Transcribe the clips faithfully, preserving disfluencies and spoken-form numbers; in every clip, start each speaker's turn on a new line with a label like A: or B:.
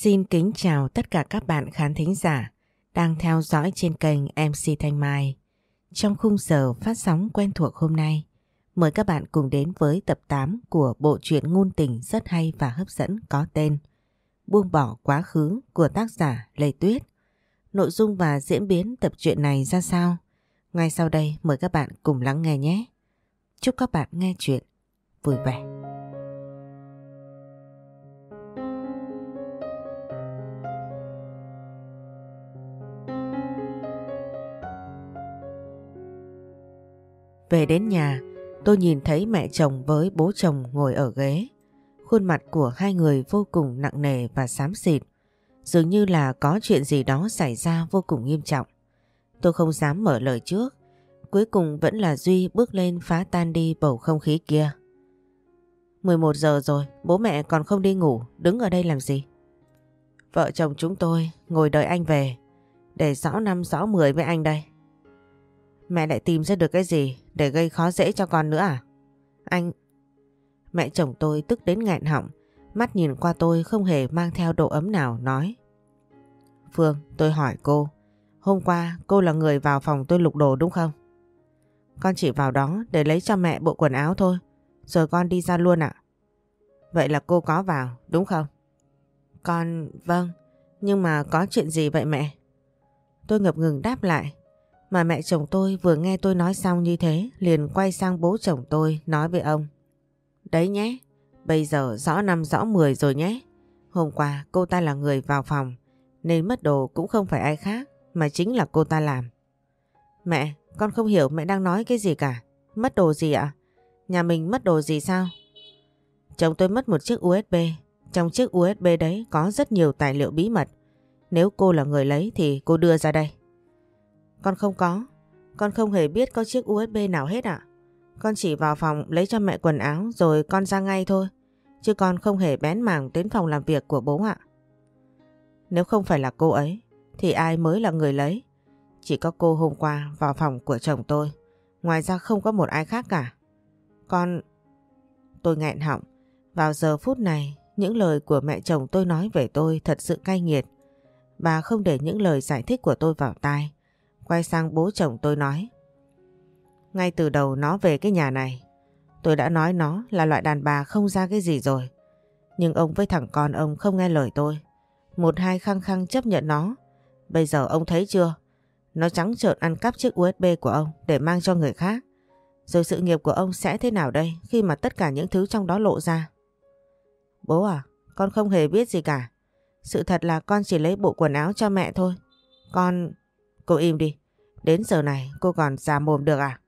A: Xin kính chào tất cả các bạn khán thính giả đang theo dõi trên kênh em xê Thanh Mai. Trong khung giờ phát sóng quen thuộc hôm nay, mời các bạn cùng đến với tập tám của bộ truyện ngôn tình rất hay và hấp dẫn có tên Buông bỏ quá khứ của tác giả Lê Tuyết. Nội dung và diễn biến tập truyện này ra sao? Ngay sau đây mời các bạn cùng lắng nghe nhé. Chúc các bạn nghe truyện vui vẻ. Về đến nhà, tôi nhìn thấy mẹ chồng với bố chồng ngồi ở ghế. Khuôn mặt của hai người vô cùng nặng nề và xám xịt. Dường như là có chuyện gì đó xảy ra vô cùng nghiêm trọng. Tôi không dám mở lời trước. Cuối cùng vẫn là Duy bước lên phá tan đi bầu không khí kia. mười một giờ rồi, bố mẹ còn không đi ngủ, đứng ở đây làm gì? Vợ chồng chúng tôi ngồi đợi anh về, để rõ năm rõ mười với anh đây. Mẹ lại tìm ra được cái gì để gây khó dễ cho con nữa à? Anh... Mẹ chồng tôi tức đến nghẹn họng, mắt nhìn qua tôi không hề mang theo độ ấm nào, nói: Phương, tôi hỏi cô, hôm qua cô là người vào phòng tôi lục đồ đúng không? Con chỉ vào đó để lấy cho mẹ bộ quần áo thôi, rồi con đi ra luôn ạ. Vậy là cô có vào, đúng không? Con... vâng, nhưng mà có chuyện gì vậy mẹ? Tôi ngập ngừng đáp lại. Mà mẹ chồng tôi vừa nghe tôi nói xong như thế, liền quay sang bố chồng tôi nói với ông: Đấy nhé, bây giờ rõ năm rõ mười rồi nhé. Hôm qua cô ta là người vào phòng, nên mất đồ cũng không phải ai khác, mà chính là cô ta làm. Mẹ, con không hiểu mẹ đang nói cái gì cả. Mất đồ gì ạ? Nhà mình mất đồ gì sao? Chồng tôi mất một chiếc u ét bê. Trong chiếc u ét bê đấy có rất nhiều tài liệu bí mật. Nếu cô là người lấy thì cô đưa ra đây. Con không có. Con không hề biết có chiếc u ét bê nào hết ạ. Con chỉ vào phòng lấy cho mẹ quần áo rồi con ra ngay thôi. Chứ con không hề bén mảng đến phòng làm việc của bố ạ. Nếu không phải là cô ấy thì ai mới là người lấy? Chỉ có cô hôm qua vào phòng của chồng tôi. Ngoài ra không có một ai khác cả. Con... Tôi nghẹn họng. Vào giờ phút này, những lời của mẹ chồng tôi nói về tôi thật sự cay nghiệt. Bà không để những lời giải thích của tôi vào tai. Quay sang bố chồng tôi nói: Ngay từ đầu nó về cái nhà này, tôi đã nói nó là loại đàn bà không ra cái gì rồi. Nhưng ông với thằng con ông không nghe lời tôi. Một hai khăng khăng chấp nhận nó. Bây giờ ông thấy chưa? Nó trắng trợn ăn cắp chiếc u ét bê của ông để mang cho người khác. Rồi sự nghiệp của ông sẽ thế nào đây khi mà tất cả những thứ trong đó lộ ra? Bố à, con không hề biết gì cả. Sự thật là con chỉ lấy bộ quần áo cho mẹ thôi. Con... Cô im đi. Đến giờ này cô còn già mồm được à?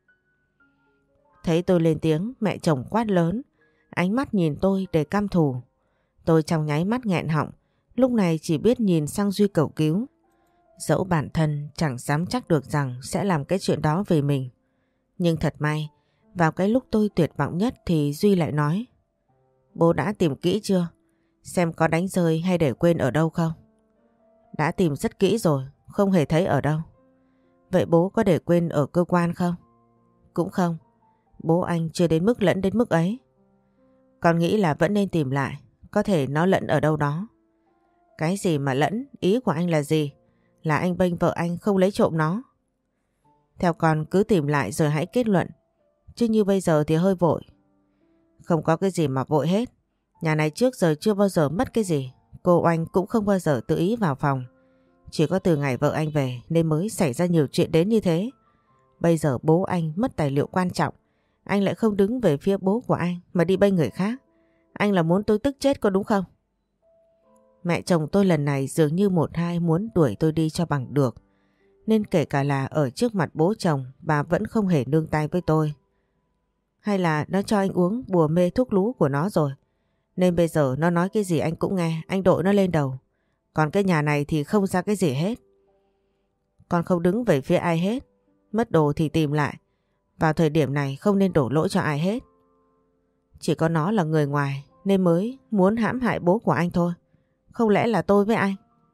A: Thấy tôi lên tiếng, mẹ chồng quát lớn. Ánh mắt nhìn tôi để căm thù. Tôi trong nháy mắt nghẹn họng. Lúc này chỉ biết nhìn sang Duy cầu cứu. Dẫu bản thân chẳng dám chắc được rằng sẽ làm cái chuyện đó về mình. Nhưng thật may, vào cái lúc tôi tuyệt vọng nhất thì Duy lại nói: Bố đã tìm kỹ chưa? Xem có đánh rơi hay để quên ở đâu không? Đã tìm rất kỹ rồi, không hề thấy ở đâu. Vậy bố có để quên ở cơ quan không? Cũng không. Bố anh chưa đến mức lẫn đến mức ấy. Con nghĩ là vẫn nên tìm lại. Có thể nó lẫn ở đâu đó. Cái gì mà lẫn? Ý của anh là gì? Là anh bênh vợ anh không lấy trộm nó. Theo con cứ tìm lại rồi hãy kết luận. Chứ như bây giờ thì hơi vội. Không có cái gì mà vội hết. Nhà này trước giờ chưa bao giờ mất cái gì. Cô Oanh cũng không bao giờ tự ý vào phòng. Chỉ có từ ngày vợ anh về nên mới xảy ra nhiều chuyện đến như thế. Bây giờ bố anh mất tài liệu quan trọng. Anh lại không đứng về phía bố của anh mà đi bênh người khác. Anh là muốn tôi tức chết có đúng không? Mẹ chồng tôi lần này dường như một hai muốn đuổi tôi đi cho bằng được. Nên kể cả là ở trước mặt bố chồng, bà vẫn không hề nương tay với tôi. Hay là nó cho anh uống bùa mê thuốc lú của nó rồi. Nên bây giờ nó nói cái gì anh cũng nghe, anh đội nó lên đầu. Còn cái nhà này thì không ra cái gì hết. Con không đứng về phía ai hết. Mất đồ thì tìm lại. Vào thời điểm này không nên đổ lỗi cho ai hết. Chỉ có nó là người ngoài nên mới muốn hãm hại bố của anh thôi. Không lẽ là tôi với anh?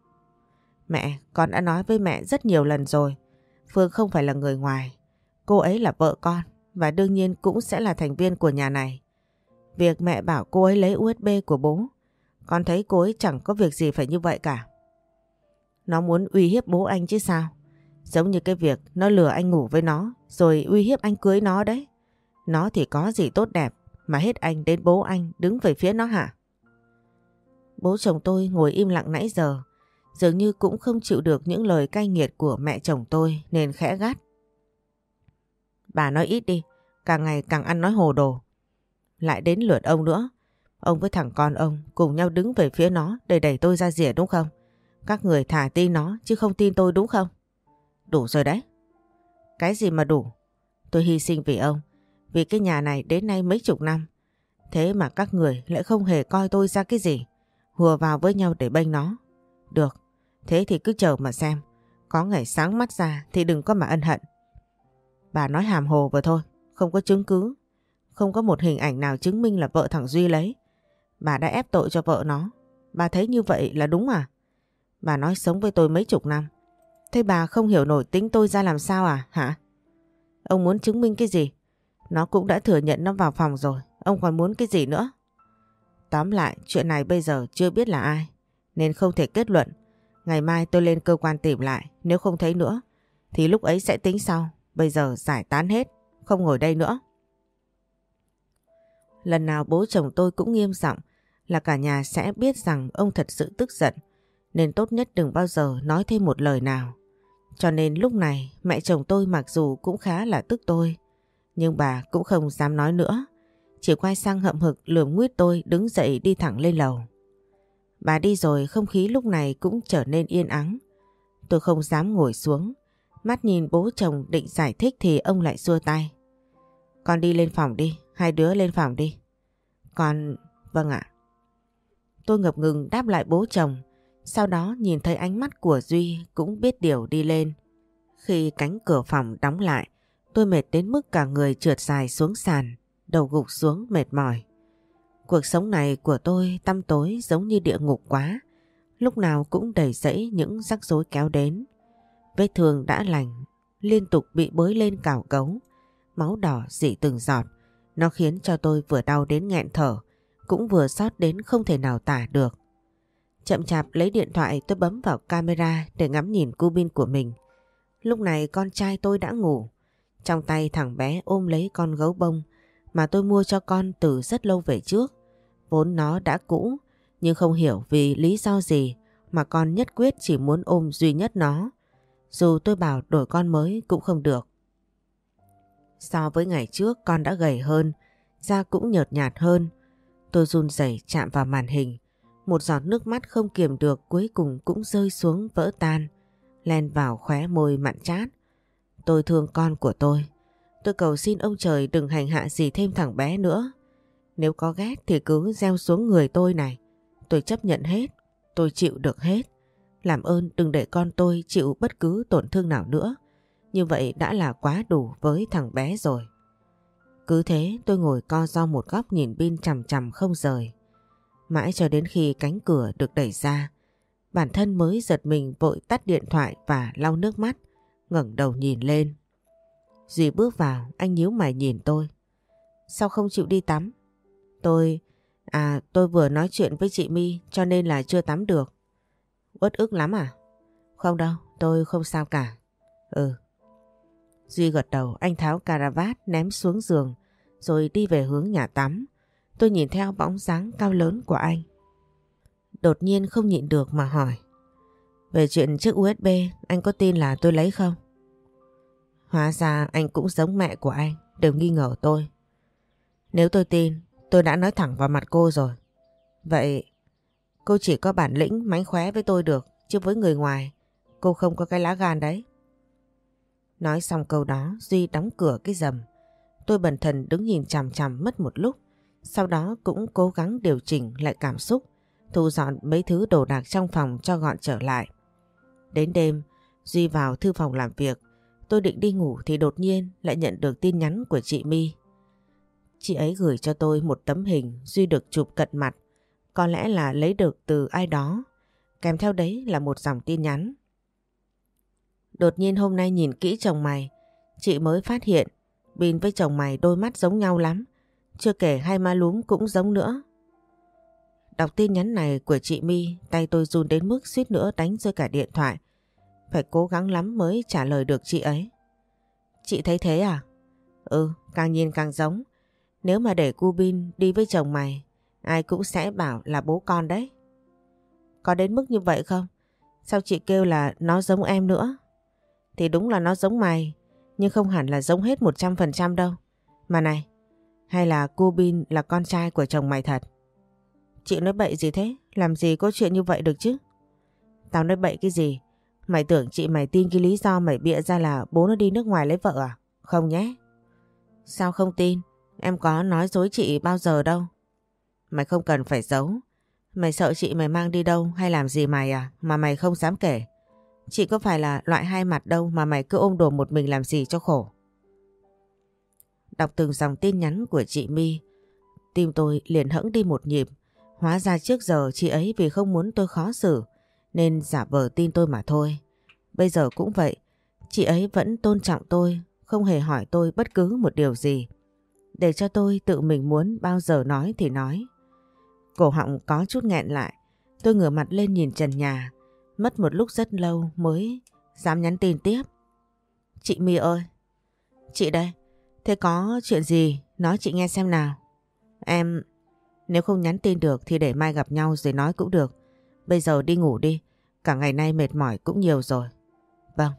A: Mẹ, con đã nói với mẹ rất nhiều lần rồi. Phương không phải là người ngoài. Cô ấy là vợ con và đương nhiên cũng sẽ là thành viên của nhà này. Việc mẹ bảo cô ấy lấy u ét bê của bố Con thấy cô ấy chẳng có việc gì phải như vậy cả. Nó muốn uy hiếp bố anh chứ sao. Giống như cái việc nó lừa anh ngủ với nó rồi uy hiếp anh cưới nó đấy. Nó thì có gì tốt đẹp mà hết anh đến bố anh đứng về phía nó hả? Bố chồng tôi ngồi im lặng nãy giờ, dường như cũng không chịu được những lời cay nghiệt của mẹ chồng tôi nên khẽ gắt. Bà nói ít đi, càng ngày càng ăn nói hồ đồ. Lại đến lượt ông nữa. Ông với thằng con ông cùng nhau đứng về phía nó để đẩy tôi ra rìa đúng không? Các người thả tin nó chứ không tin tôi đúng không? Đủ rồi đấy. Cái gì mà đủ? Tôi hy sinh vì ông, vì cái nhà này đến nay mấy chục năm. Thế mà các người lại không hề coi tôi ra cái gì, hùa vào với nhau để bênh nó. Được, thế thì cứ chờ mà xem. Có ngày sáng mắt ra thì đừng có mà ân hận. Bà nói hàm hồ vừa thôi, không có chứng cứ. Không có một hình ảnh nào chứng minh là vợ thằng Duy lấy. Bà đã ép tội cho vợ nó. Bà thấy như vậy là đúng à? Bà nói sống với tôi mấy chục năm. Thế bà không hiểu nổi tính tôi ra làm sao à hả? Ông muốn chứng minh cái gì? Nó cũng đã thừa nhận nó vào phòng rồi. Ông còn muốn cái gì nữa? Tóm lại chuyện này bây giờ chưa biết là ai, nên không thể kết luận. Ngày mai tôi lên cơ quan tìm lại. Nếu không thấy nữa thì lúc ấy sẽ tính sau. Bây giờ giải tán hết, không ngồi đây nữa. Lần nào bố chồng tôi cũng nghiêm giọng là cả nhà sẽ biết rằng ông thật sự tức giận, nên tốt nhất đừng bao giờ nói thêm một lời nào. Cho nên lúc này mẹ chồng tôi mặc dù cũng khá là tức tôi, nhưng bà cũng không dám nói nữa. Chỉ quay sang hậm hực lườm nguýt tôi đứng dậy đi thẳng lên lầu. Bà đi rồi không khí lúc này cũng trở nên yên ắng. Tôi không dám ngồi xuống. Mắt nhìn bố chồng định giải thích thì ông lại xua tay. Con đi lên phòng đi, hai đứa lên phòng đi. Con... Vâng ạ. Tôi ngập ngừng đáp lại bố chồng. Sau đó nhìn thấy ánh mắt của Duy cũng biết điều đi lên. Khi cánh cửa phòng đóng lại, tôi mệt đến mức cả người trượt dài xuống sàn, đầu gục xuống mệt mỏi. Cuộc sống này của tôi tăm tối giống như địa ngục quá, lúc nào cũng đầy rẫy những rắc rối kéo đến. Vết thương đã lành, liên tục bị bới lên cào cấu, máu đỏ rỉ từng giọt. Nó khiến cho tôi vừa đau đến nghẹn thở, cũng vừa xót đến không thể nào tả được. Chậm chạp lấy điện thoại tôi bấm vào camera để ngắm nhìn cu bin của mình. Lúc này con trai tôi đã ngủ. Trong tay thằng bé ôm lấy con gấu bông mà tôi mua cho con từ rất lâu về trước. Vốn nó đã cũ, nhưng không hiểu vì lý do gì mà con nhất quyết chỉ muốn ôm duy nhất nó. Dù tôi bảo đổi con mới cũng không được. So với ngày trước con đã gầy hơn, da cũng nhợt nhạt hơn. Tôi run rẩy chạm vào màn hình. Một giọt nước mắt không kiềm được cuối cùng cũng rơi xuống vỡ tan, len vào khóe môi mặn chát. Tôi thương con của tôi. Tôi cầu xin ông trời đừng hành hạ gì thêm thằng bé nữa. Nếu có ghét thì cứ gieo xuống người tôi này. Tôi chấp nhận hết, tôi chịu được hết. Làm ơn đừng để con tôi chịu bất cứ tổn thương nào nữa. Như vậy đã là quá đủ với thằng bé rồi. Cứ thế tôi ngồi co ro một góc nhìn pin chằm chằm không rời. Mãi cho đến khi cánh cửa được đẩy ra, bản thân mới giật mình vội tắt điện thoại và lau nước mắt, ngẩng đầu nhìn lên. Duy bước vào, anh nhíu mày nhìn tôi. Sao không chịu đi tắm? Tôi... À tôi vừa nói chuyện với chị My cho nên là chưa tắm được. Uất ức lắm à? Không đâu, tôi không sao cả. Ừ. Duy gật đầu, anh tháo cà ra vát ném xuống giường rồi đi về hướng nhà tắm. Tôi nhìn theo bóng dáng cao lớn của anh. Đột nhiên không nhịn được mà hỏi. Về chuyện chiếc u ét bê, anh có tin là tôi lấy không? Hóa ra anh cũng giống mẹ của anh, đều nghi ngờ tôi. Nếu tôi tin, tôi đã nói thẳng vào mặt cô rồi. Vậy cô chỉ có bản lĩnh mánh khóe với tôi được, chứ với người ngoài cô không có cái lá gan đấy. Nói xong câu đó, Duy đóng cửa cái rầm. Tôi bần thần đứng nhìn chằm chằm mất một lúc. Sau đó cũng cố gắng điều chỉnh lại cảm xúc, thu dọn mấy thứ đồ đạc trong phòng cho gọn trở lại. Đến đêm, Duy vào thư phòng làm việc. Tôi định đi ngủ thì đột nhiên lại nhận được tin nhắn của chị My. Chị ấy gửi cho tôi một tấm hình Duy được chụp cận mặt, có lẽ là lấy được từ ai đó. Kèm theo đấy là một dòng tin nhắn. Đột nhiên hôm nay nhìn kỹ chồng mày, chị mới phát hiện Bin với chồng mày đôi mắt giống nhau lắm. Chưa kể hai má lúm cũng giống nữa. Đọc tin nhắn này của chị My, tay tôi run đến mức suýt nữa đánh rơi cả điện thoại. Phải cố gắng lắm mới trả lời được chị ấy. Chị thấy thế à? Ừ, càng nhìn càng giống. Nếu mà để Cu Bin đi với chồng mày, ai cũng sẽ bảo là bố con đấy. Có đến mức như vậy không? Sao chị kêu là nó giống em nữa? Thì đúng là nó giống mày, nhưng không hẳn là giống hết một trăm phần trăm đâu. Mà này, hay là Cu Bin là con trai của chồng mày thật? Chị nói bậy gì thế? Làm gì có chuyện như vậy được chứ? Tao nói bậy cái gì? Mày tưởng chị mày tin cái lý do mày bịa ra là bố nó đi nước ngoài lấy vợ à? Không nhé. Sao không tin? Em có nói dối chị bao giờ đâu. Mày không cần phải giấu. Mày sợ chị mày mang đi đâu hay làm gì mày à? Mà mày không dám kể. Chị có phải là loại hai mặt đâu mà mày cứ ôm đồm một mình làm gì cho khổ. Đọc từng dòng tin nhắn của chị My, tim tôi liền hẫng đi một nhịp. Hóa ra trước giờ chị ấy vì không muốn tôi khó xử nên giả vờ tin tôi mà thôi. Bây giờ cũng vậy, chị ấy vẫn tôn trọng tôi, không hề hỏi tôi bất cứ một điều gì. Để cho tôi tự mình muốn bao giờ nói thì nói. Cổ họng có chút nghẹn lại, tôi ngửa mặt lên nhìn trần nhà. Mất một lúc rất lâu mới dám nhắn tin tiếp. Chị My ơi. Chị đây. Thế có chuyện gì? Nói chị nghe xem nào. Em... Nếu không nhắn tin được thì để mai gặp nhau rồi nói cũng được. Bây giờ đi ngủ đi. Cả ngày nay mệt mỏi cũng nhiều rồi. Vâng.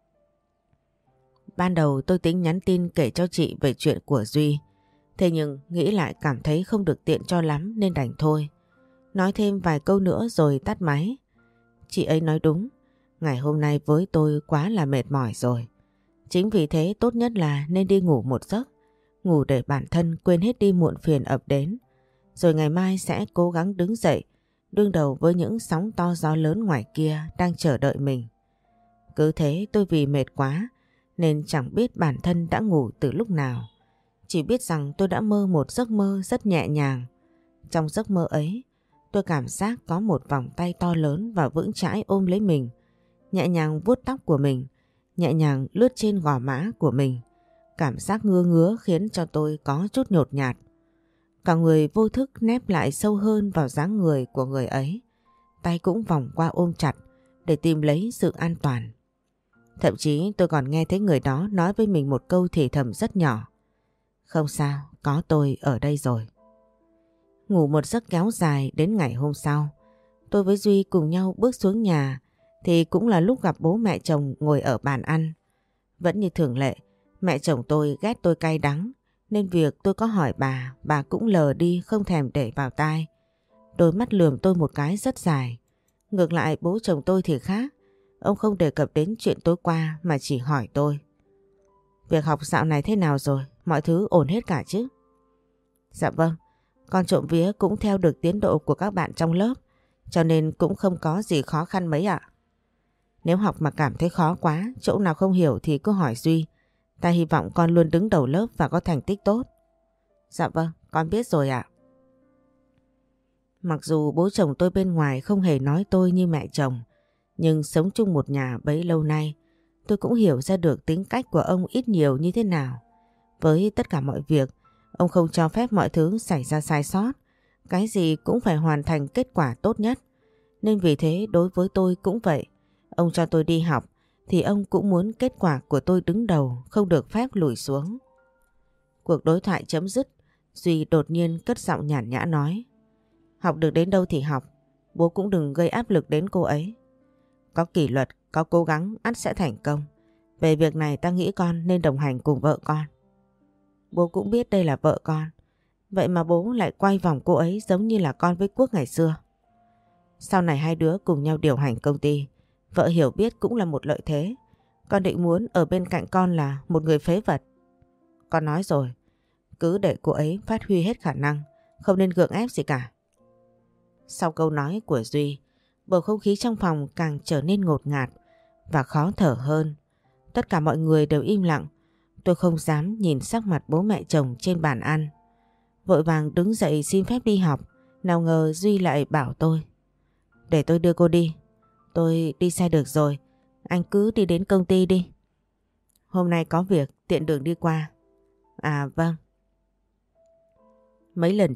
A: Ban đầu tôi tính nhắn tin kể cho chị về chuyện của Duy. Thế nhưng nghĩ lại cảm thấy không được tiện cho lắm nên đành thôi. Nói thêm vài câu nữa rồi tắt máy. Chị ấy nói đúng. Ngày hôm nay với tôi quá là mệt mỏi rồi. Chính vì thế tốt nhất là nên đi ngủ một giấc. Ngủ để bản thân quên hết đi muộn phiền ập đến. Rồi ngày mai sẽ cố gắng đứng dậy, đương đầu với những sóng to gió lớn ngoài kia đang chờ đợi mình. Cứ thế tôi vì mệt quá nên chẳng biết bản thân đã ngủ từ lúc nào. Chỉ biết rằng tôi đã mơ một giấc mơ rất nhẹ nhàng. Trong giấc mơ ấy, tôi cảm giác có một vòng tay to lớn và vững chãi ôm lấy mình, nhẹ nhàng vuốt tóc của mình, nhẹ nhàng lướt trên gò má của mình. Cảm giác ngứa ngứa khiến cho tôi có chút nhột nhạt. Cả người vô thức nép lại sâu hơn vào dáng người của người ấy. Tay cũng vòng qua ôm chặt để tìm lấy sự an toàn. Thậm chí tôi còn nghe thấy người đó nói với mình một câu thì thầm rất nhỏ. Không sao, có tôi ở đây rồi. Ngủ một giấc kéo dài đến ngày hôm sau. Tôi với Duy cùng nhau bước xuống nhà thì cũng là lúc gặp bố mẹ chồng ngồi ở bàn ăn. Vẫn như thường lệ, mẹ chồng tôi ghét tôi cay đắng nên việc tôi có hỏi bà, bà cũng lờ đi không thèm để vào tai. Đôi mắt lườm tôi một cái rất dài. Ngược lại bố chồng tôi thì khác. Ông không đề cập đến chuyện tối qua mà chỉ hỏi tôi. Việc học dạo này thế nào rồi? Mọi thứ ổn hết cả chứ? Dạ vâng, con trộm vía cũng theo được tiến độ của các bạn trong lớp, cho nên cũng không có gì khó khăn mấy ạ. Nếu học mà cảm thấy khó quá, chỗ nào không hiểu thì cứ hỏi Duy. Ta hy vọng con luôn đứng đầu lớp và có thành tích tốt. Dạ vâng, con biết rồi ạ. Mặc dù bố chồng tôi bên ngoài không hề nói tôi như mẹ chồng, nhưng sống chung một nhà bấy lâu nay, tôi cũng hiểu ra được tính cách của ông ít nhiều như thế nào. Với tất cả mọi việc, ông không cho phép mọi thứ xảy ra sai sót. Cái gì cũng phải hoàn thành kết quả tốt nhất. Nên vì thế đối với tôi cũng vậy. Ông cho tôi đi học thì ông cũng muốn kết quả của tôi đứng đầu, không được phép lùi xuống. Cuộc đối thoại chấm dứt, Duy đột nhiên cất giọng nhàn nhã nói. Học được đến đâu thì học, bố cũng đừng gây áp lực đến cô ấy. Có kỷ luật, có cố gắng, ắt sẽ thành công. Về việc này ta nghĩ con nên đồng hành cùng vợ con. Bố cũng biết đây là vợ con, vậy mà bố lại quay vòng cô ấy giống như là con với Quốc ngày xưa. Sau này hai đứa cùng nhau điều hành công ty, vợ hiểu biết cũng là một lợi thế. Con định muốn ở bên cạnh con là một người phế vật. Con nói rồi, cứ để cô ấy phát huy hết khả năng, không nên gượng ép gì cả. Sau câu nói của Duy, bầu không khí trong phòng càng trở nên ngột ngạt và khó thở hơn. Tất cả mọi người đều im lặng. Tôi không dám nhìn sắc mặt bố mẹ chồng trên bàn ăn. Vội vàng đứng dậy xin phép đi học. Nào ngờ Duy lại bảo tôi. Để tôi đưa cô đi. Tôi đi xe được rồi. Anh cứ đi đến công ty đi. Hôm nay có việc tiện đường đi qua. À vâng. Mấy lần trước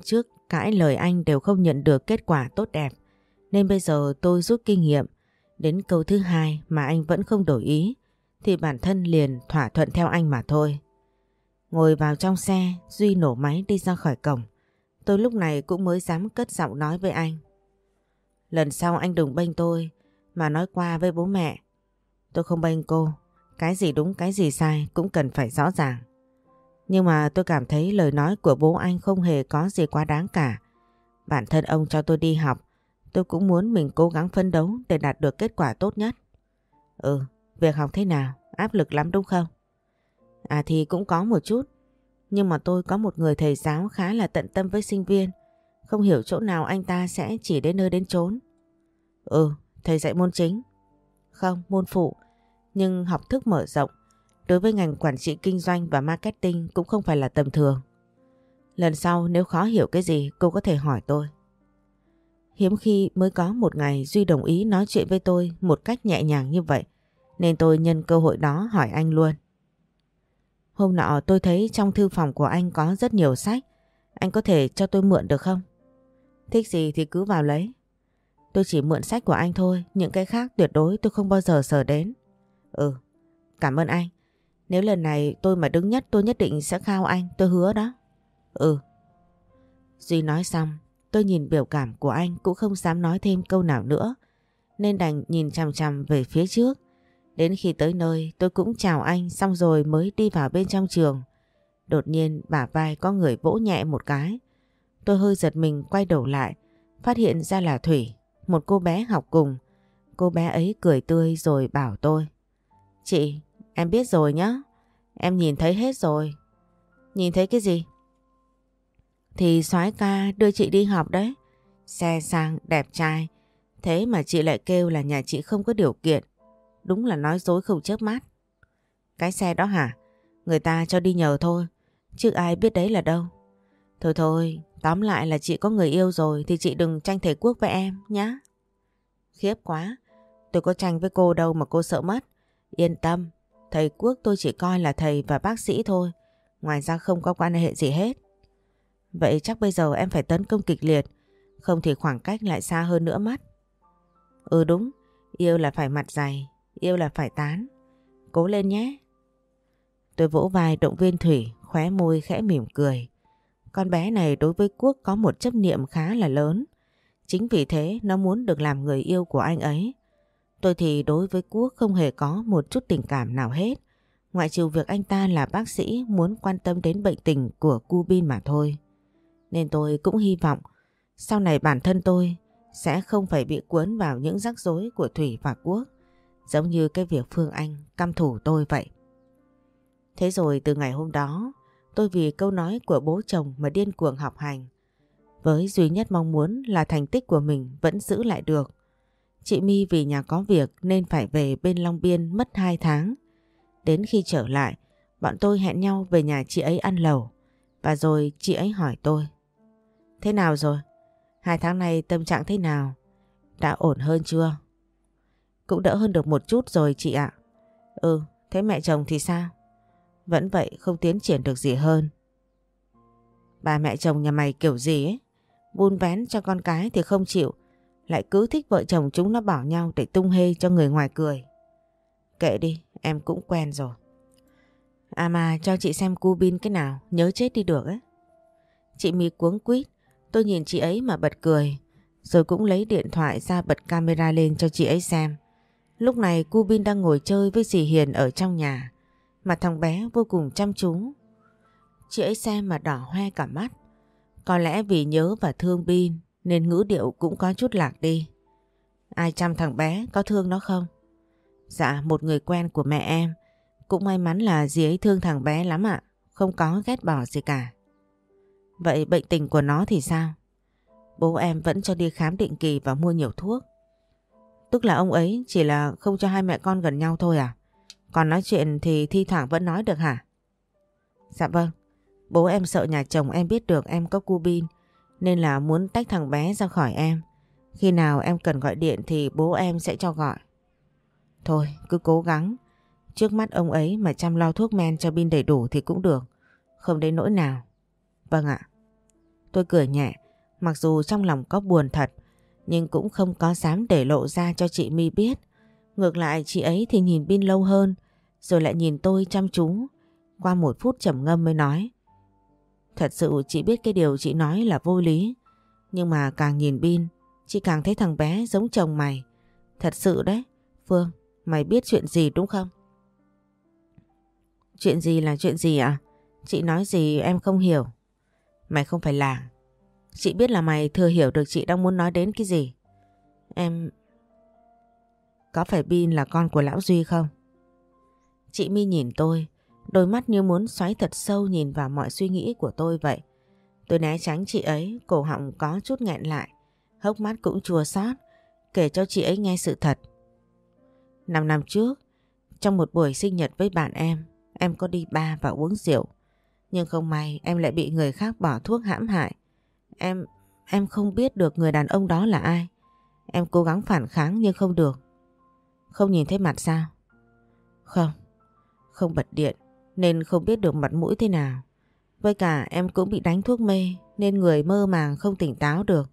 A: cãi lời anh đều không nhận được kết quả tốt đẹp. Nên bây giờ tôi rút kinh nghiệm. Đến câu thứ hai mà anh vẫn không đổi ý thì bản thân liền thỏa thuận theo anh mà thôi. Ngồi vào trong xe, Duy nổ máy đi ra khỏi cổng. Tôi lúc này cũng mới dám cất giọng nói với anh. Lần sau anh đừng bênh tôi mà nói qua với bố mẹ. Tôi không bênh cô. Cái gì đúng cái gì sai cũng cần phải rõ ràng. Nhưng mà tôi cảm thấy lời nói của bố anh không hề có gì quá đáng cả. Bản thân ông cho tôi đi học. Tôi cũng muốn mình cố gắng phấn đấu để đạt được kết quả tốt nhất. Ừ, việc học thế nào? Áp lực lắm đúng không? À thì cũng có một chút. Nhưng mà tôi có một người thầy giáo khá là tận tâm với sinh viên. Không hiểu chỗ nào anh ta sẽ chỉ đến nơi đến chốn. Ừ, thầy dạy môn chính. Không, môn phụ. Nhưng học thức mở rộng. Đối với ngành quản trị kinh doanh và marketing cũng không phải là tầm thường. Lần sau nếu khó hiểu cái gì cô có thể hỏi tôi. Hiếm khi mới có một ngày Duy đồng ý nói chuyện với tôi một cách nhẹ nhàng như vậy. Nên tôi nhân cơ hội đó hỏi anh luôn. Hôm nọ tôi thấy trong thư phòng của anh có rất nhiều sách. Anh có thể cho tôi mượn được không? Thích gì thì cứ vào lấy. Tôi chỉ mượn sách của anh thôi. Những cái khác tuyệt đối tôi không bao giờ sờ đến. Ừ, cảm ơn anh. Nếu lần này tôi mà đứng nhất tôi nhất định sẽ khao anh. Tôi hứa đó. Ừ. Duy nói xong, tôi nhìn biểu cảm của anh cũng không dám nói thêm câu nào nữa. Nên đành nhìn chằm chằm về phía trước. Đến khi tới nơi tôi cũng chào anh xong rồi mới đi vào bên trong trường. Đột nhiên bả vai có người vỗ nhẹ một cái. Tôi hơi giật mình quay đầu lại. Phát hiện ra là Thủy, một cô bé học cùng. Cô bé ấy cười tươi rồi bảo tôi. Chị, em biết rồi nhá. Em nhìn thấy hết rồi. Nhìn thấy cái gì? Thì soái ca đưa chị đi học đấy. Xe sang đẹp trai. Thế mà chị lại kêu là nhà chị không có điều kiện. Đúng là nói dối không chớp mắt. Cái xe đó hả? Người ta cho đi nhờ thôi. Chứ ai biết đấy là đâu. Thôi thôi, tóm lại là chị có người yêu rồi thì chị đừng tranh thầy Quốc với em nhá. Khiếp quá. Tôi có tranh với cô đâu mà cô sợ mất. Yên tâm, thầy Quốc tôi chỉ coi là thầy và bác sĩ thôi. Ngoài ra không có quan hệ gì hết. Vậy chắc bây giờ em phải tấn công kịch liệt. Không thì khoảng cách lại xa hơn nữa mất. Ừ đúng, yêu là phải mặt dày. Yêu là phải tán. Cố lên nhé. Tôi vỗ vai động viên Thủy, khóe môi khẽ mỉm cười. Con bé này đối với Quốc có một chấp niệm khá là lớn. Chính vì thế nó muốn được làm người yêu của anh ấy. Tôi thì đối với Quốc không hề có một chút tình cảm nào hết. Ngoại trừ việc anh ta là bác sĩ muốn quan tâm đến bệnh tình của cu Bin mà thôi. Nên tôi cũng hy vọng sau này bản thân tôi sẽ không phải bị cuốn vào những rắc rối của Thủy và Quốc. Giống như cái việc Phương Anh căm thù tôi vậy. Thế rồi từ ngày hôm đó, tôi vì câu nói của bố chồng mà điên cuồng học hành. Với duy nhất mong muốn là thành tích của mình vẫn giữ lại được. Chị My vì nhà có việc nên phải về bên Long Biên mất hai tháng. Đến khi trở lại, bọn tôi hẹn nhau về nhà chị ấy ăn lẩu. Và rồi chị ấy hỏi tôi. Thế nào rồi? Hai tháng nay tâm trạng thế nào? Đã ổn hơn chưa? Cũng đỡ hơn được một chút rồi chị ạ. Ừ, thế mẹ chồng thì sao? Vẫn vậy, không tiến triển được gì hơn. Bà mẹ chồng nhà mày kiểu gì ấy? Vun vén cho con cái thì không chịu. Lại cứ thích vợ chồng chúng nó bỏ nhau để tung hê cho người ngoài cười. Kệ đi, em cũng quen rồi. À mà cho chị xem cu Bin cái nào, nhớ chết đi được ấy. Chị My cuống quýt, tôi nhìn chị ấy mà bật cười. Rồi cũng lấy điện thoại ra bật camera lên cho chị ấy xem. Lúc này cu Bin đang ngồi chơi với dì Hiền ở trong nhà. Mà thằng bé vô cùng chăm chú. Chị ấy xem mà đỏ hoe cả mắt. Có lẽ vì nhớ và thương Bin nên ngữ điệu cũng có chút lạc đi. Ai chăm thằng bé, có thương nó không? Dạ, một người quen của mẹ em. Cũng may mắn là dì ấy thương thằng bé lắm ạ. Không có ghét bỏ gì cả. Vậy bệnh tình của nó thì sao? Bố em vẫn cho đi khám định kỳ và mua nhiều thuốc. Tức là ông ấy chỉ là không cho hai mẹ con gần nhau thôi à? Còn nói chuyện thì thi thoảng vẫn nói được hả? Dạ vâng. Bố em sợ nhà chồng em biết được em có cu Bin nên là muốn tách thằng bé ra khỏi em. Khi nào em cần gọi điện thì bố em sẽ cho gọi. Thôi cứ cố gắng. Trước mắt ông ấy mà chăm lo thuốc men cho Bin đầy đủ thì cũng được. Không đến nỗi nào. Vâng ạ. Tôi cười nhẹ. Mặc dù trong lòng có buồn thật, nhưng cũng không có dám để lộ ra cho chị My biết. Ngược lại chị ấy thì nhìn Bin lâu hơn, rồi lại nhìn tôi chăm chú. Qua một phút trầm ngâm mới nói: Thật sự chị biết cái điều chị nói là vô lý, nhưng mà càng nhìn Bin, chị càng thấy thằng bé giống chồng mày. Thật sự đấy. Phương, mày biết chuyện gì đúng không? Chuyện gì là chuyện gì ạ? Chị nói gì em không hiểu. Mày không phải làng. Chị biết là mày thừa hiểu được chị đang muốn nói đến cái gì. Em... Có phải Bin là con của lão Duy không? Chị My nhìn tôi, đôi mắt như muốn xoáy thật sâu nhìn vào mọi suy nghĩ của tôi vậy. Tôi né tránh chị ấy, cổ họng có chút nghẹn lại, hốc mắt cũng chua xót, kể cho chị ấy nghe sự thật. Năm năm trước, trong một buổi sinh nhật với bạn em, em có đi bar và uống rượu. Nhưng không may em lại bị người khác bỏ thuốc hãm hại. Em, em không biết được người đàn ông đó là ai. Em cố gắng phản kháng nhưng không được. Không nhìn thấy mặt sao? Không, không bật điện nên không biết được mặt mũi thế nào. Với cả em cũng bị đánh thuốc mê nên người mơ màng không tỉnh táo được.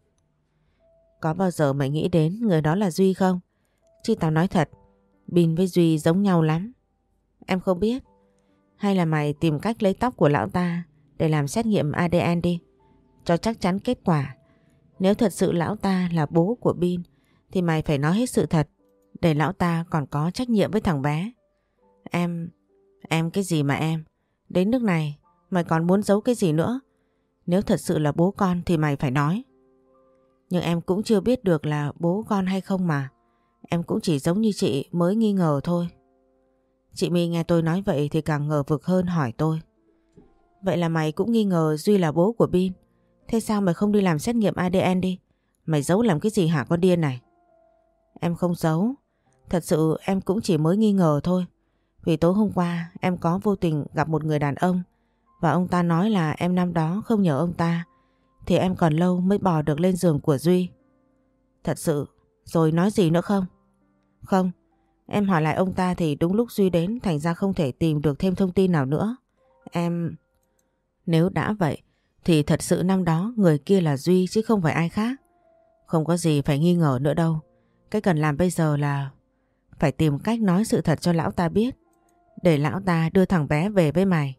A: Có bao giờ mày nghĩ đến người đó là Duy không? Chứ tao nói thật, Bin với Duy giống nhau lắm. Em không biết. Hay là mày tìm cách lấy tóc của lão ta để làm xét nghiệm a đê en đi, cho chắc chắn kết quả. Nếu thật sự lão ta là bố của Bin thì mày phải nói hết sự thật, để lão ta còn có trách nhiệm với thằng bé. Em... Em cái gì mà em? Đến nước này mày còn muốn giấu cái gì nữa? Nếu thật sự là bố con thì mày phải nói. Nhưng em cũng chưa biết được là bố con hay không mà. Em cũng chỉ giống như chị mới nghi ngờ thôi. Chị My nghe tôi nói vậy thì càng ngờ vực hơn, hỏi tôi: Vậy là mày cũng nghi ngờ Duy là bố của Bin? Thế sao mày không đi làm xét nghiệm a đê en đi? Mày giấu làm cái gì hả con điên này? Em không giấu. Thật sự em cũng chỉ mới nghi ngờ thôi. Vì tối hôm qua em có vô tình gặp một người đàn ông, và ông ta nói là em năm đó không nhờ ông ta thì em còn lâu mới bò được lên giường của Duy. Thật sự. Rồi nói gì nữa không? Không. Em hỏi lại ông ta thì đúng lúc Duy đến, thành ra không thể tìm được thêm thông tin nào nữa. Em... Nếu đã vậy thì thật sự năm đó người kia là Duy chứ không phải ai khác. Không có gì phải nghi ngờ nữa đâu. Cái cần làm bây giờ là phải tìm cách nói sự thật cho lão ta biết, để lão ta đưa thằng bé về với mày.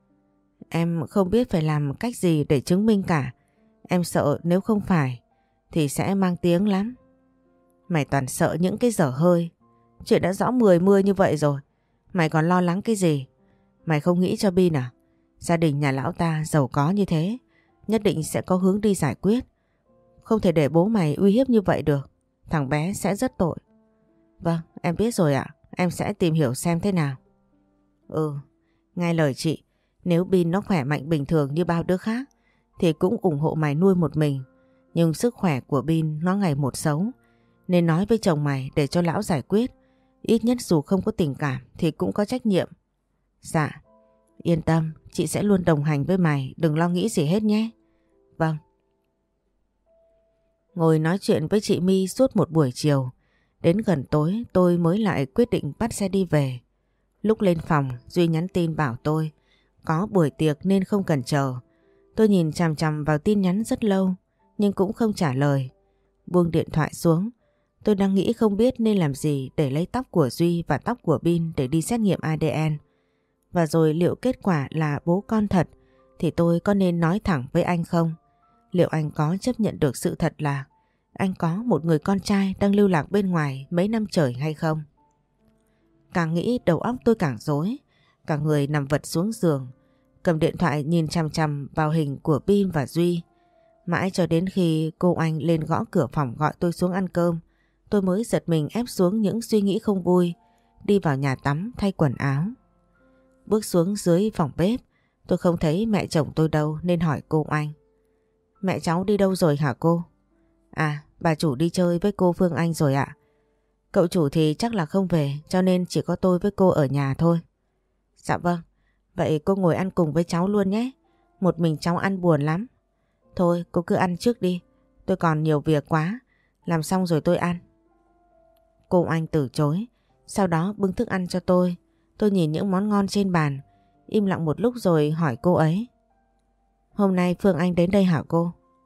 A: Em không biết phải làm cách gì để chứng minh cả. Em sợ nếu không phải thì sẽ mang tiếng lắm. Mày toàn sợ những cái dở hơi. Chuyện đã rõ mười mươi như vậy rồi, mày còn lo lắng cái gì? Mày không nghĩ cho Bin à? Gia đình nhà lão ta giàu có như thế, nhất định sẽ có hướng đi giải quyết. Không thể để bố mày uy hiếp như vậy được. Thằng bé sẽ rất tội. Vâng, em biết rồi ạ. Em sẽ tìm hiểu xem thế nào. Ừ, nghe lời chị, nếu Bin nó khỏe mạnh bình thường như bao đứa khác thì cũng ủng hộ mày nuôi một mình. Nhưng sức khỏe của Bin nó ngày một xấu, nên nói với chồng mày để cho lão giải quyết. Ít nhất dù không có tình cảm thì cũng có trách nhiệm. Dạ, yên tâm, chị sẽ luôn đồng hành với mày, đừng lo nghĩ gì hết nhé. Vâng. Ngồi nói chuyện với chị My suốt một buổi chiều. Đến gần tối tôi mới lại quyết định bắt xe đi về. Lúc lên phòng, Duy nhắn tin bảo tôi có buổi tiệc nên không cần chờ. Tôi nhìn chằm chằm vào tin nhắn rất lâu nhưng cũng không trả lời. Buông điện thoại xuống. Tôi đang nghĩ không biết nên làm gì để lấy tóc của Duy và tóc của Bin để đi xét nghiệm a đê en. Và rồi liệu kết quả là bố con thật thì tôi có nên nói thẳng với anh không? Liệu anh có chấp nhận được sự thật là anh có một người con trai đang lưu lạc bên ngoài mấy năm trời hay không? Càng nghĩ đầu óc tôi càng rối, cả người nằm vật xuống giường, cầm điện thoại nhìn chằm chằm vào hình của Bin và Duy. Mãi cho đến khi cô Anh lên gõ cửa phòng gọi tôi xuống ăn cơm, tôi mới giật mình ép xuống những suy nghĩ không vui, đi vào nhà tắm thay quần áo. Bước xuống dưới phòng bếp, tôi không thấy mẹ chồng tôi đâu nên hỏi cô Anh: Mẹ cháu đi đâu rồi hả cô? À, bà chủ đi chơi với cô Phương Anh rồi ạ. Cậu chủ thì chắc là không về, cho nên chỉ có tôi với cô ở nhà thôi. Dạ vâng, vậy cô ngồi ăn cùng với cháu luôn nhé. Một mình cháu ăn buồn lắm. Thôi cô cứ ăn trước đi, tôi còn nhiều việc quá, làm xong rồi tôi ăn. Cô Anh từ chối, sau đó bưng thức ăn cho tôi. Tôi nhìn những món ngon trên bàn, im lặng một lúc rồi hỏi cô ấy: Hôm nay Phương Anh đến đây hả cô?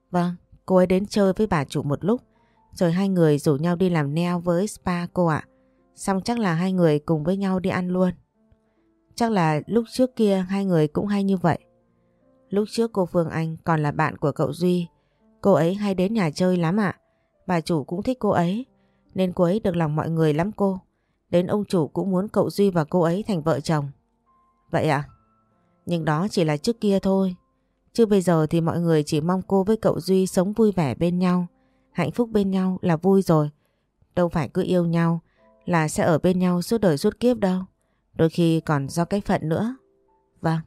A: Vâng, cô ấy đến chơi với bà chủ một lúc, rồi hai người rủ nhau đi làm nail với spa cô ạ. Xong chắc là hai người cùng với nhau đi ăn luôn. Chắc là lúc trước kia hai người cũng hay như vậy. Lúc trước cô Phương Anh còn là bạn của cậu Duy. Cô ấy hay đến nhà chơi lắm ạ. Bà chủ cũng thích cô ấy, nên cô ấy được lòng mọi người lắm cô. Đến ông chủ cũng muốn cậu Duy và cô ấy thành vợ chồng. Vậy ạ? Nhưng đó chỉ là trước kia thôi. Chứ bây giờ thì mọi người chỉ mong cô với cậu Duy sống vui vẻ bên nhau. Hạnh phúc bên nhau là vui rồi. Đâu phải cứ yêu nhau là sẽ ở bên nhau suốt đời suốt kiếp đâu. Đôi khi còn do cái phận nữa. Vâng.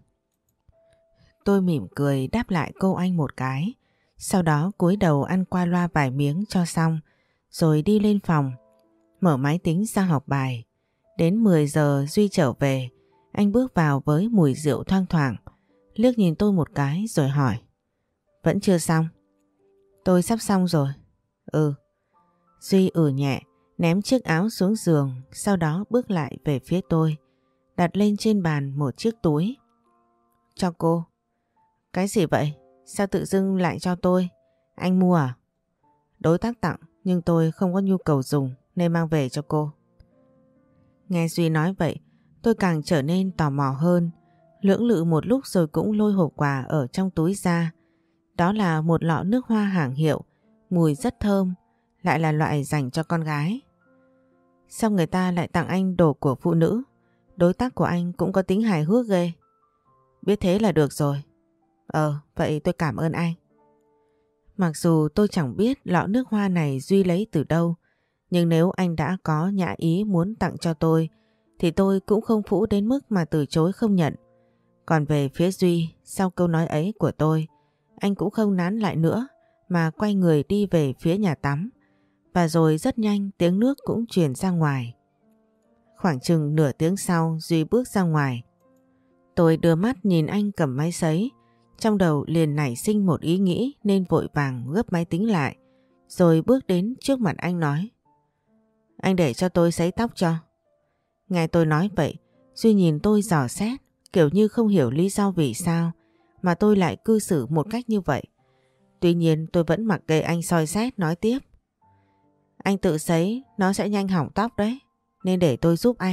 A: Tôi mỉm cười đáp lại cô anh một cái. Sau đó cúi đầu ăn qua loa vài miếng cho xong. Rồi đi lên phòng. Mở máy tính ra học bài. Đến mười giờ Duy trở về. Anh bước vào với mùi rượu thoang thoảng. Liếc nhìn tôi một cái rồi hỏi. Vẫn chưa xong? Tôi sắp xong rồi. Ừ. Duy ừ nhẹ, ném chiếc áo xuống giường, sau đó bước lại về phía tôi, đặt lên trên bàn một chiếc túi. Cho cô. Cái gì vậy? Sao tự dưng lại cho tôi? Anh mua à? Đối tác tặng, nhưng tôi không có nhu cầu dùng nên mang về cho cô. Nghe Duy nói vậy, tôi càng trở nên tò mò hơn. Lưỡng lự một lúc rồi cũng lôi hộp quà ở trong túi ra. Đó là một lọ nước hoa hàng hiệu, mùi rất thơm, lại là loại dành cho con gái. Sao người ta lại tặng anh đồ của phụ nữ? Đối tác của anh cũng có tính hài hước ghê. Biết thế là được rồi. Ờ, vậy tôi cảm ơn anh. Mặc dù tôi chẳng biết lọ nước hoa này Duy lấy từ đâu, nhưng nếu anh đã có nhã ý muốn tặng cho tôi, thì tôi cũng không phũ đến mức mà từ chối không nhận. Còn về phía Duy, sau câu nói ấy của tôi, anh cũng không nán lại nữa mà quay người đi về phía nhà tắm. Và rồi rất nhanh tiếng nước cũng truyền ra ngoài. Khoảng chừng nửa tiếng sau Duy bước ra ngoài. Tôi đưa mắt nhìn anh cầm máy sấy. Trong đầu liền nảy sinh một ý nghĩ nên vội vàng gấp máy tính lại. Rồi bước đến trước mặt anh nói. Anh để cho tôi sấy tóc cho. Nghe tôi nói vậy, Duy nhìn tôi dò xét, kiểu như không hiểu lý do vì sao mà tôi lại cư xử một cách như vậy. Tuy nhiên tôi vẫn mặc kệ anh soi xét nói tiếp. Anh tự sấy nó sẽ nhanh hỏng tóc đấy, nên để tôi giúp anh.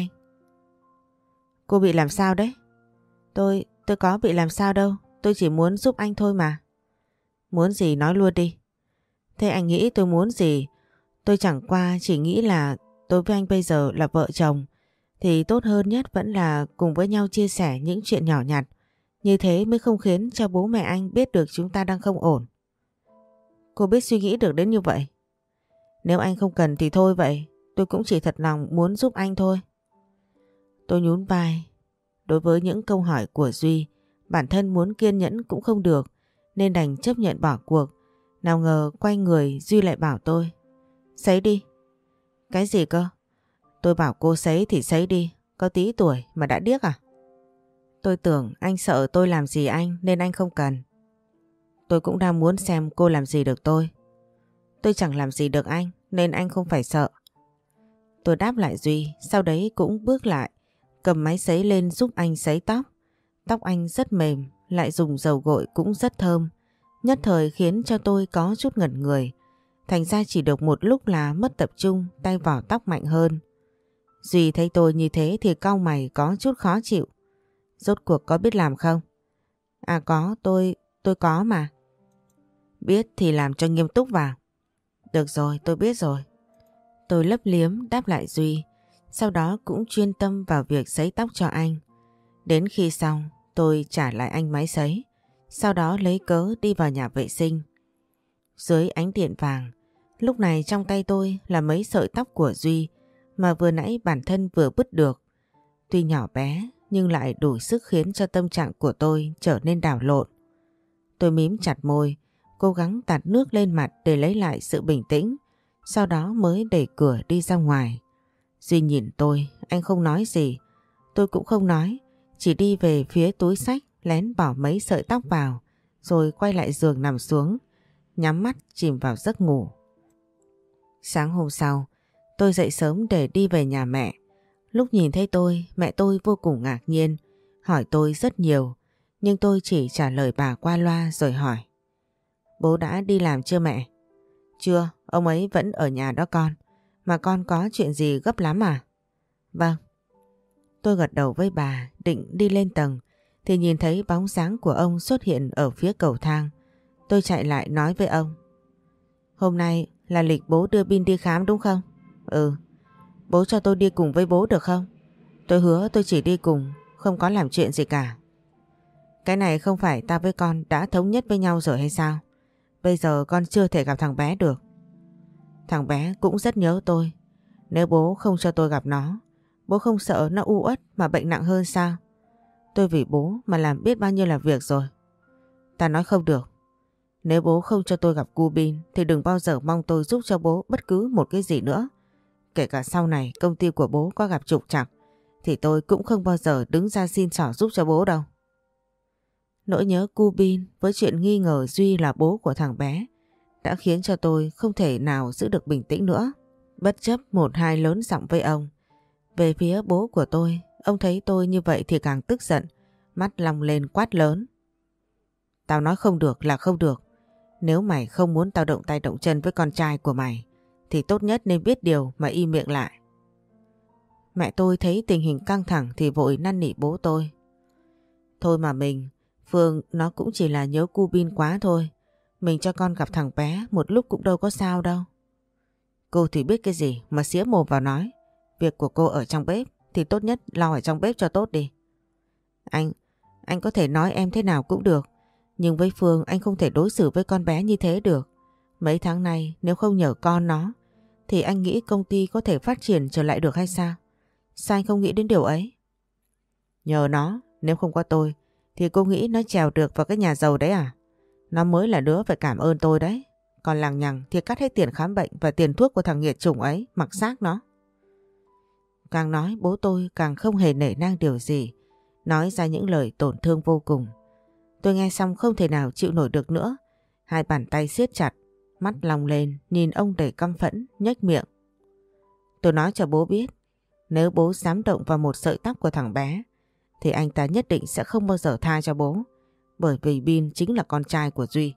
A: Cô bị làm sao đấy? Tôi, tôi có bị làm sao đâu, tôi chỉ muốn giúp anh thôi mà. Muốn gì nói luôn đi. Thế anh nghĩ tôi muốn gì? Tôi chẳng qua chỉ nghĩ là tôi với anh bây giờ là vợ chồng, thì tốt hơn nhất vẫn là cùng với nhau chia sẻ những chuyện nhỏ nhặt. Như thế mới không khiến cho bố mẹ anh biết được chúng ta đang không ổn. Cô biết suy nghĩ được đến như vậy. Nếu anh không cần thì thôi vậy, tôi cũng chỉ thật lòng muốn giúp anh thôi. Tôi nhún vai. Đối với những câu hỏi của Duy, bản thân muốn kiên nhẫn cũng không được, nên đành chấp nhận bỏ cuộc. Nào ngờ quay người Duy lại bảo tôi. Sấy đi. Cái gì cơ? Tôi bảo cô sấy thì sấy đi, có tí tuổi mà đã điếc à? Tôi tưởng anh sợ tôi làm gì anh nên anh không cần. Tôi cũng đang muốn xem cô làm gì được tôi. Tôi chẳng làm gì được anh nên anh không phải sợ. Tôi đáp lại Duy, sau đấy cũng bước lại, cầm máy sấy lên giúp anh sấy tóc. Tóc anh rất mềm, lại dùng dầu gội cũng rất thơm. Nhất thời khiến cho tôi có chút ngẩn người. Thành ra chỉ được một lúc là mất tập trung, tay vỏ tóc mạnh hơn. Duy thấy tôi như thế thì cau mày có chút khó chịu. Rốt cuộc có biết làm không? À có, tôi, tôi có mà. Biết thì làm cho nghiêm túc vào. Được rồi, tôi biết rồi. Tôi lấp liếm đáp lại Duy, sau đó cũng chuyên tâm vào việc sấy tóc cho anh. Đến khi xong, tôi trả lại anh máy sấy, sau đó lấy cớ đi vào nhà vệ sinh. Dưới ánh điện vàng, lúc này trong tay tôi là mấy sợi tóc của Duy mà vừa nãy bản thân vừa bứt được. Tuy nhỏ bé nhưng lại đủ sức khiến cho tâm trạng của tôi trở nên đảo lộn. Tôi mím chặt môi, cố gắng tạt nước lên mặt để lấy lại sự bình tĩnh, sau đó mới đẩy cửa đi ra ngoài. Duy nhìn tôi, anh không nói gì. Tôi cũng không nói, chỉ đi về phía túi xách lén bỏ mấy sợi tóc vào, rồi quay lại giường nằm xuống, nhắm mắt chìm vào giấc ngủ. Sáng hôm sau, tôi dậy sớm để đi về nhà mẹ. Lúc nhìn thấy tôi, mẹ tôi vô cùng ngạc nhiên, hỏi tôi rất nhiều, nhưng tôi chỉ trả lời bà qua loa rồi hỏi. Bố đã đi làm chưa mẹ? Chưa, ông ấy vẫn ở nhà đó con. Mà con có chuyện gì gấp lắm à? Vâng. Tôi gật đầu với bà, định đi lên tầng thì nhìn thấy bóng dáng của ông xuất hiện ở phía cầu thang. Tôi chạy lại nói với ông. Hôm nay là lịch bố đưa Bin đi khám đúng không? Ừ. Bố cho tôi đi cùng với bố được không? Tôi hứa tôi chỉ đi cùng, không có làm chuyện gì cả. Cái này không phải ta với con đã thống nhất với nhau rồi hay sao? Bây giờ con chưa thể gặp thằng bé được. Thằng bé cũng rất nhớ tôi. Nếu bố không cho tôi gặp nó, bố không sợ nó u uất mà bệnh nặng hơn sao? Tôi vì bố mà làm biết bao nhiêu là việc rồi. Ta nói không được. Nếu bố không cho tôi gặp cu Bin thì đừng bao giờ mong tôi giúp cho bố bất cứ một cái gì nữa. Kể cả sau này công ty của bố có gặp trục trặc thì tôi cũng không bao giờ đứng ra xin xỏ giúp cho bố đâu. Nỗi nhớ cu Bin với chuyện nghi ngờ Duy là bố của thằng bé đã khiến cho tôi không thể nào giữ được bình tĩnh nữa. Bất chấp một hai lớn giọng với ông. Về phía bố của tôi, ông thấy tôi như vậy thì càng tức giận, mắt long lên quát lớn. Tao nói không được là không được. Nếu mày không muốn tao động tay động chân với con trai của mày thì tốt nhất nên biết điều mà im miệng lại. Mẹ tôi thấy tình hình căng thẳng thì vội năn nỉ bố tôi. Thôi mà mình, Phương nó cũng chỉ là nhớ cu Bin quá thôi. Mình cho con gặp thằng bé một lúc cũng đâu có sao đâu. Cô thì biết cái gì mà xía mồm vào nói. Việc của cô ở trong bếp thì tốt nhất lo ở trong bếp cho tốt đi. Anh, anh có thể nói em thế nào cũng được. Nhưng với Phương anh không thể đối xử với con bé như thế được. Mấy tháng nay nếu không nhờ con nó thì anh nghĩ công ty có thể phát triển trở lại được hay sao? Sao anh không nghĩ đến điều ấy? Nhờ nó, nếu không có tôi thì cô nghĩ nó trèo được vào cái nhà giàu đấy à? Nó mới là đứa phải cảm ơn tôi đấy. Còn lằng nhằng thì cắt hết tiền khám bệnh và tiền thuốc của thằng nghiệt chủng ấy, mặc xác nó. Càng nói bố tôi càng không hề nể nang điều gì, nói ra những lời tổn thương vô cùng. Tôi nghe xong không thể nào chịu nổi được nữa. Hai bàn tay siết chặt, mắt long lên, nhìn ông đầy căm phẫn, nhếch miệng. Tôi nói cho bố biết, nếu bố dám động vào một sợi tóc của thằng bé, thì anh ta nhất định sẽ không bao giờ tha cho bố. Bởi vì Bin chính là con trai của Duy.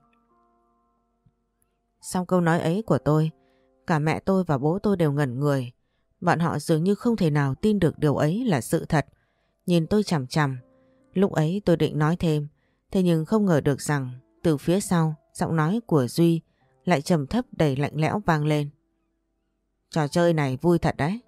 A: Sau câu nói ấy của tôi, cả mẹ tôi và bố tôi đều ngẩn người. Bọn họ dường như không thể nào tin được điều ấy là sự thật. Nhìn tôi chằm chằm. Lúc ấy tôi định nói thêm, thế nhưng không ngờ được rằng từ phía sau, giọng nói của Duy lại trầm thấp đầy lạnh lẽo vang lên. Trò chơi này vui thật đấy.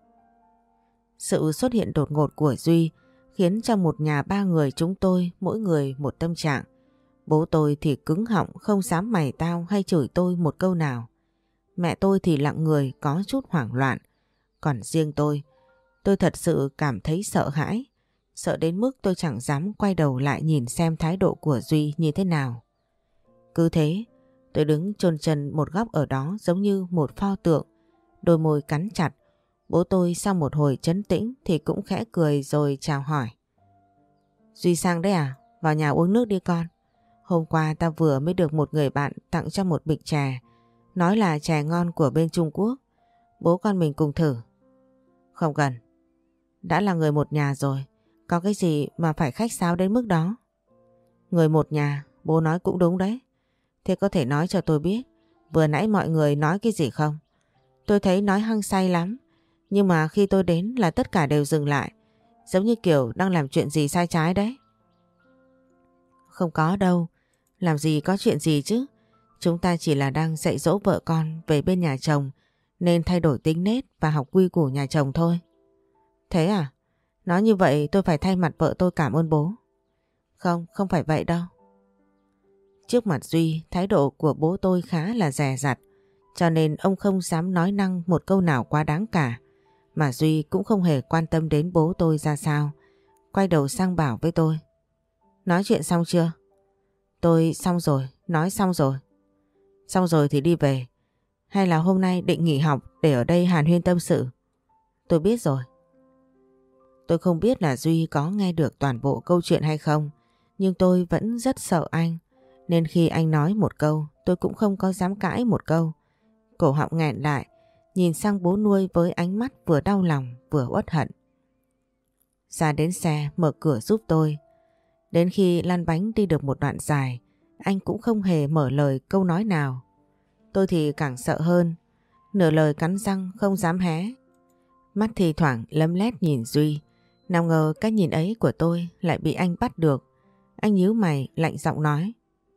A: Sự xuất hiện đột ngột của Duy khiến cho một nhà ba người chúng tôi mỗi người một tâm trạng. Bố tôi thì cứng họng không dám mày tao hay chửi tôi một câu nào. Mẹ tôi thì lặng người có chút hoảng loạn. Còn riêng tôi, tôi thật sự cảm thấy sợ hãi. Sợ đến mức tôi chẳng dám quay đầu lại nhìn xem thái độ của Duy như thế nào. Cứ thế, tôi đứng chôn chân một góc ở đó giống như một pho tượng, đôi môi cắn chặt. Bố tôi sau một hồi trấn tĩnh thì cũng khẽ cười rồi chào hỏi. Duy sang đấy à? Vào nhà uống nước đi con. Hôm qua ta vừa mới được một người bạn tặng cho một bịch chè. Nói là chè ngon của bên Trung Quốc. Bố con mình cùng thử. Không cần. Đã là người một nhà rồi. Có cái gì mà phải khách sáo đến mức đó? Người một nhà, bố nói cũng đúng đấy. Thế có thể nói cho tôi biết vừa nãy mọi người nói cái gì không? Tôi thấy nói hăng say lắm. Nhưng mà khi tôi đến là tất cả đều dừng lại. Giống như kiểu đang làm chuyện gì sai trái đấy. Không có đâu. Làm gì có chuyện gì chứ. Chúng ta chỉ là đang dạy dỗ vợ con về bên nhà chồng nên thay đổi tính nết và học quy củ nhà chồng thôi. Thế à? Nói như vậy tôi phải thay mặt vợ tôi cảm ơn bố. Không, không phải vậy đâu. Trước mặt Duy, thái độ của bố tôi khá là dè dặt, cho nên ông không dám nói năng một câu nào quá đáng cả. Mà Duy cũng không hề quan tâm đến bố tôi ra sao. Quay đầu sang bảo với tôi. Nói chuyện xong chưa? Tôi xong rồi, nói xong rồi. Xong rồi thì đi về. Hay là hôm nay định nghỉ học để ở đây hàn huyên tâm sự? Tôi biết rồi. Tôi không biết là Duy có nghe được toàn bộ câu chuyện hay không, nhưng tôi vẫn rất sợ anh. Nên khi anh nói một câu, tôi cũng không có dám cãi một câu. Cổ họng nghẹn lại, nhìn sang bố nuôi với ánh mắt vừa đau lòng vừa uất hận. Ra đến xe mở cửa giúp tôi. Đến khi lăn bánh đi được một đoạn dài anh cũng không hề mở lời câu nói nào. Tôi thì càng sợ hơn, nửa lời cắn răng không dám hé. Mắt thì thoảng lấm lét nhìn Duy. Nào ngờ cái nhìn ấy của tôi lại bị anh bắt được. Anh nhíu mày lạnh giọng nói.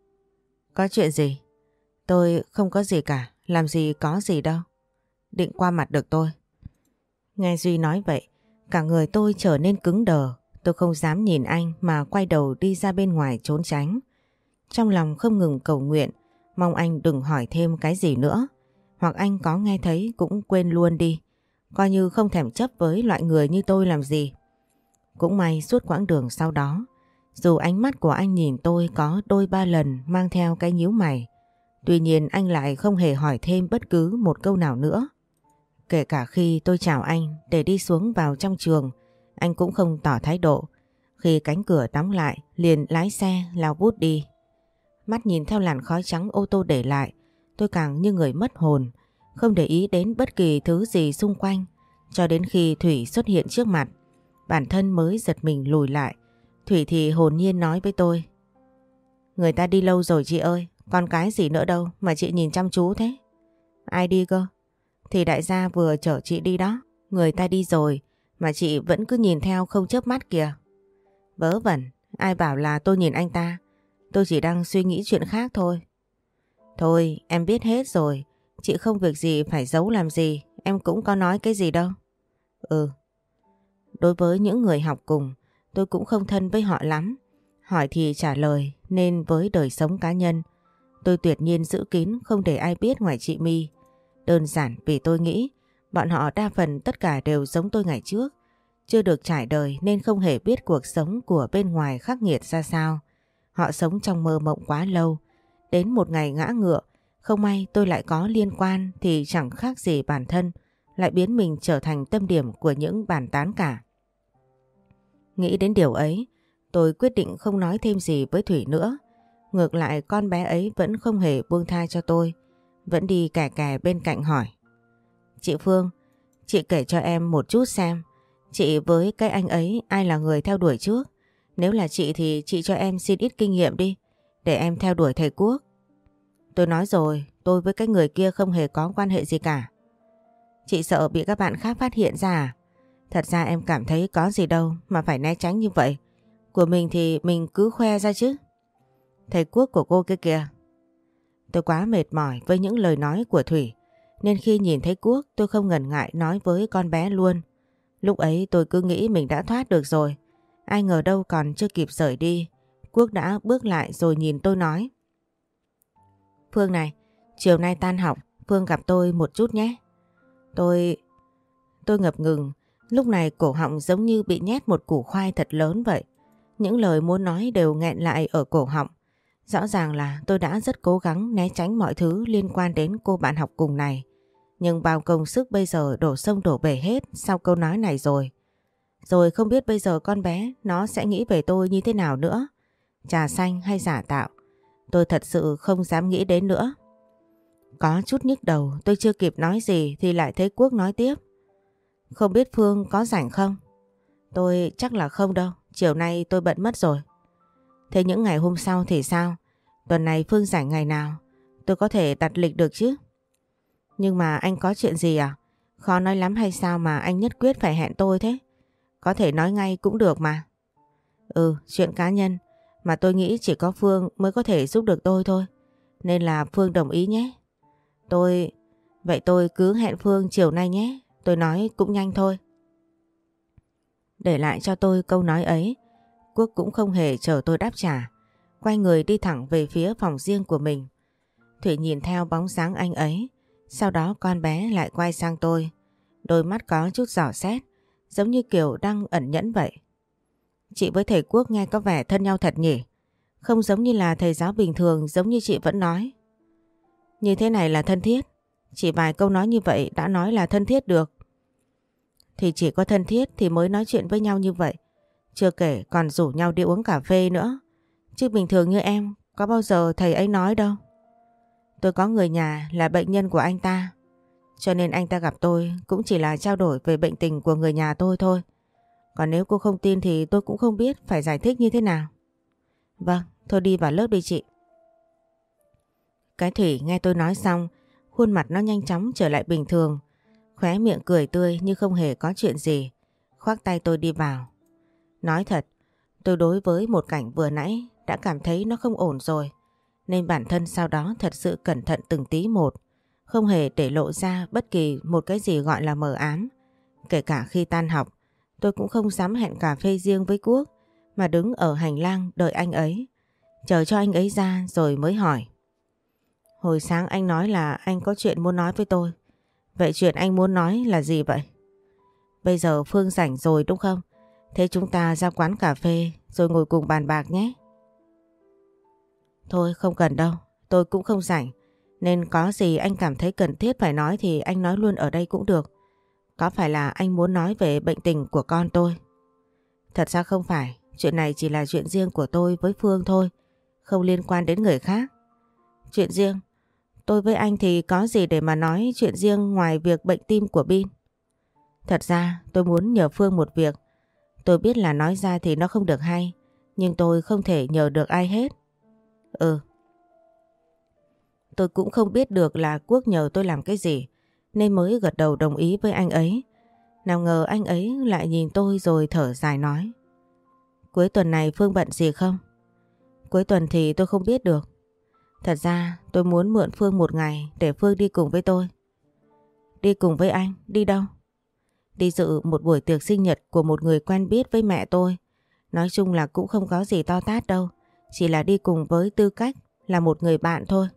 A: Có chuyện gì? Tôi không có gì cả, làm gì có gì đâu. Định qua mặt được tôi. Nghe Duy nói vậy, cả người tôi trở nên cứng đờ. Tôi không dám nhìn anh mà quay đầu đi ra bên ngoài trốn tránh. Trong lòng không ngừng cầu nguyện, mong anh đừng hỏi thêm cái gì nữa. Hoặc anh có nghe thấy cũng quên luôn đi. Coi như không thèm chấp với loại người như tôi làm gì. Cũng may suốt quãng đường sau đó, dù ánh mắt của anh nhìn tôi có đôi ba lần mang theo cái nhíu mày, tuy nhiên anh lại không hề hỏi thêm bất cứ một câu nào nữa. Kể cả khi tôi chào anh để đi xuống vào trong trường, anh cũng không tỏ thái độ. Khi cánh cửa đóng lại, liền lái xe lao vút đi. Mắt nhìn theo làn khói trắng ô tô để lại, tôi càng như người mất hồn, không để ý đến bất kỳ thứ gì xung quanh, cho đến khi Thủy xuất hiện trước mặt. Bản thân mới giật mình lùi lại. Thủy thì hồn nhiên nói với tôi. Người ta đi lâu rồi chị ơi, con cái gì nữa đâu mà chị nhìn chăm chú thế. Ai đi cơ? Thì đại gia vừa chở chị đi đó. Người ta đi rồi mà chị vẫn cứ nhìn theo không chớp mắt kìa. Vớ vẩn, ai bảo là tôi nhìn anh ta. Tôi chỉ đang suy nghĩ chuyện khác thôi. Thôi em biết hết rồi, chị không việc gì phải giấu làm gì, em cũng có nói cái gì đâu. Ừ. Đối với những người học cùng, tôi cũng không thân với họ lắm. Hỏi thì trả lời, nên với đời sống cá nhân, tôi tuyệt nhiên giữ kín không để ai biết ngoài chị My. Đơn giản vì tôi nghĩ bọn họ đa phần tất cả đều giống tôi ngày trước, chưa được trải đời nên không hề biết cuộc sống của bên ngoài khắc nghiệt ra sao. Họ sống trong mơ mộng quá lâu, đến một ngày ngã ngựa, không may tôi lại có liên quan thì chẳng khác gì bản thân lại biến mình trở thành tâm điểm của những bàn tán cả. Nghĩ đến điều ấy, tôi quyết định không nói thêm gì với Thủy nữa. Ngược lại con bé ấy vẫn không hề buông tha cho tôi, vẫn đi kè kè bên cạnh hỏi. Chị Phương, chị kể cho em một chút xem, chị với cái anh ấy ai là người theo đuổi trước? Nếu là chị thì chị cho em xin ít kinh nghiệm đi, để em theo đuổi thầy Quốc. Tôi nói rồi, tôi với cái người kia không hề có quan hệ gì cả. Chị sợ bị các bạn khác phát hiện ra à? Thật ra em cảm thấy có gì đâu mà phải né tránh như vậy. Của mình thì mình cứ khoe ra chứ. Thầy Quốc của cô kia kìa. Tôi quá mệt mỏi với những lời nói của Thủy, nên khi nhìn thấy Quốc tôi không ngần ngại nói với con bé luôn. Lúc ấy tôi cứ nghĩ mình đã thoát được rồi. Ai ngờ đâu còn chưa kịp rời đi, Quốc đã bước lại rồi nhìn tôi nói. Phương này, chiều nay tan học, Phương gặp tôi một chút nhé. Tôi... Tôi ngập ngừng, lúc này cổ họng giống như bị nhét một củ khoai thật lớn vậy. Những lời muốn nói đều nghẹn lại ở cổ họng. Rõ ràng là tôi đã rất cố gắng né tránh mọi thứ liên quan đến cô bạn học cùng này. Nhưng bao công sức bây giờ đổ sông đổ bể hết sau câu nói này rồi. Rồi không biết bây giờ con bé nó sẽ nghĩ về tôi như thế nào nữa. Trà xanh hay giả tạo, tôi thật sự không dám nghĩ đến nữa. Có chút nhức đầu, tôi chưa kịp nói gì thì lại thấy Quốc nói tiếp. Không biết Phương có rảnh không? Tôi chắc là không đâu, chiều nay tôi bận mất rồi. Thế những ngày hôm sau thì sao? Tuần này Phương rảnh ngày nào? Tôi có thể đặt lịch được chứ? Nhưng mà anh có chuyện gì à? Khó nói lắm hay sao mà anh nhất quyết phải hẹn tôi thế? Có thể nói ngay cũng được mà. Ừ, chuyện cá nhân mà tôi nghĩ chỉ có Phương mới có thể giúp được tôi thôi. Nên là Phương đồng ý nhé. Tôi... Vậy tôi cứ hẹn Phương chiều nay nhé. Tôi nói cũng nhanh thôi. Để lại cho tôi câu nói ấy, Quốc cũng không hề chờ tôi đáp trả. Quay người đi thẳng về phía phòng riêng của mình. Thủy nhìn theo bóng dáng anh ấy. Sau đó con bé lại quay sang tôi. Đôi mắt có chút dò xét, giống như kiểu đang ẩn nhẫn vậy. Chị với thầy Quốc nghe có vẻ thân nhau thật nhỉ? Không giống như là thầy giáo bình thường giống như chị vẫn nói. Như thế này là thân thiết. Chỉ vài câu nói như vậy đã nói là thân thiết được. Thì chỉ có thân thiết thì mới nói chuyện với nhau như vậy. Chưa kể còn rủ nhau đi uống cà phê nữa. Chứ bình thường như em có bao giờ thầy ấy nói đâu. Tôi có người nhà là bệnh nhân của anh ta. Cho nên anh ta gặp tôi cũng chỉ là trao đổi về bệnh tình của người nhà tôi thôi. Còn nếu cô không tin thì tôi cũng không biết phải giải thích như thế nào. Vâng, thôi đi vào lớp đi chị. Cái Thủy nghe tôi nói xong, khuôn mặt nó nhanh chóng trở lại bình thường, khóe miệng cười tươi như không hề có chuyện gì, khoác tay tôi đi vào. Nói thật, tôi đối với một cảnh vừa nãy đã cảm thấy nó không ổn rồi, nên bản thân sau đó thật sự cẩn thận từng tí một, không hề để lộ ra bất kỳ một cái gì gọi là mờ ám. Kể cả khi tan học, tôi cũng không dám hẹn cà phê riêng với Quốc, mà đứng ở hành lang đợi anh ấy, chờ cho anh ấy ra rồi mới hỏi. Hồi sáng anh nói là anh có chuyện muốn nói với tôi. Vậy chuyện anh muốn nói là gì vậy? Bây giờ Phương rảnh rồi đúng không? Thế chúng ta ra quán cà phê rồi ngồi cùng bàn bạc nhé. Thôi không cần đâu, tôi cũng không rảnh. Nên có gì anh cảm thấy cần thiết phải nói thì anh nói luôn ở đây cũng được. Có phải là anh muốn nói về bệnh tình của con tôi? Thật ra không phải, chuyện này chỉ là chuyện riêng của tôi với Phương thôi, không liên quan đến người khác. Chuyện riêng? Tôi với anh thì có gì để mà nói chuyện riêng ngoài việc bệnh tim của Bin? Thật ra tôi muốn nhờ Phương một việc. Tôi biết là nói ra thì nó không được hay, nhưng tôi không thể nhờ được ai hết. Ừ. Tôi cũng không biết được là Quốc nhờ tôi làm cái gì, nên mới gật đầu đồng ý với anh ấy. Nào ngờ anh ấy lại nhìn tôi rồi thở dài nói. Cuối tuần này Phương bận gì không? Cuối tuần thì tôi không biết được. Thật ra tôi muốn mượn Phương một ngày để Phương đi cùng với tôi. Đi cùng với anh? Đi đâu? Đi dự một buổi tiệc sinh nhật của một người quen biết với mẹ tôi. Nói chung là cũng không có gì to tát đâu, chỉ là đi cùng với tư cách là một người bạn thôi.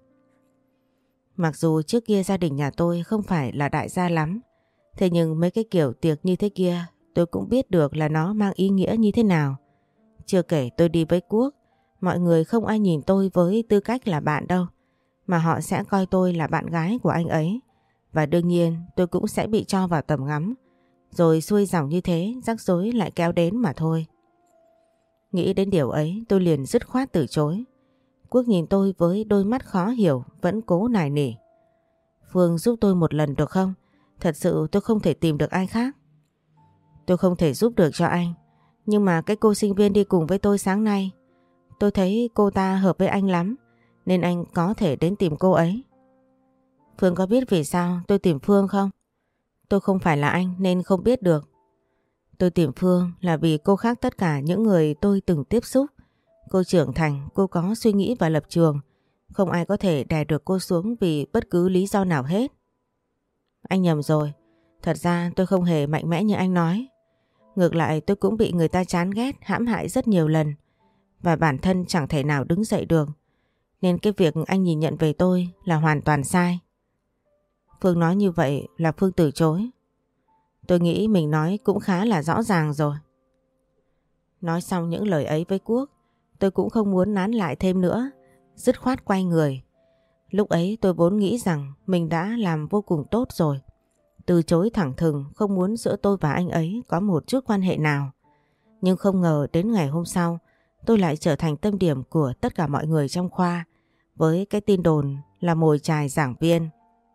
A: Mặc dù trước kia gia đình nhà tôi không phải là đại gia lắm, thế nhưng mấy cái kiểu tiệc như thế kia tôi cũng biết được là nó mang ý nghĩa như thế nào. Chưa kể tôi đi với Quốc, mọi người không ai nhìn tôi với tư cách là bạn đâu, mà họ sẽ coi tôi là bạn gái của anh ấy. Và đương nhiên tôi cũng sẽ bị cho vào tầm ngắm, rồi xuôi dòng như thế rắc rối lại kéo đến mà thôi. Nghĩ đến điều ấy tôi liền dứt khoát từ chối. Quốc nhìn tôi với đôi mắt khó hiểu, vẫn cố nài nỉ. Phương giúp tôi một lần được không? Thật sự tôi không thể tìm được ai khác. Tôi không thể giúp được cho anh, nhưng mà cái cô sinh viên đi cùng với tôi sáng nay, tôi thấy cô ta hợp với anh lắm, nên anh có thể đến tìm cô ấy. Phương có biết vì sao tôi tìm Phương không? Tôi không phải là anh nên không biết được. Tôi tìm Phương là vì cô khác tất cả những người tôi từng tiếp xúc. Cô trưởng thành, cô có suy nghĩ và lập trường. Không ai có thể đè được cô xuống vì bất cứ lý do nào hết. Anh nhầm rồi. Thật ra tôi không hề mạnh mẽ như anh nói. Ngược lại tôi cũng bị người ta chán ghét, hãm hại rất nhiều lần. Và bản thân chẳng thể nào đứng dậy được. Nên cái việc anh nhìn nhận về tôi là hoàn toàn sai. Phương nói như vậy là Phương từ chối. Tôi nghĩ mình nói cũng khá là rõ ràng rồi. Nói xong những lời ấy với Quốc, tôi cũng không muốn nán lại thêm nữa, dứt khoát quay người. Lúc ấy tôi vốn nghĩ rằng mình đã làm vô cùng tốt rồi. Từ chối thẳng thừng, không muốn giữa tôi và anh ấy có một chút quan hệ nào. Nhưng không ngờ đến ngày hôm sau, tôi lại trở thành tâm điểm của tất cả mọi người trong khoa, với cái tin đồn là mồi chài giảng viên.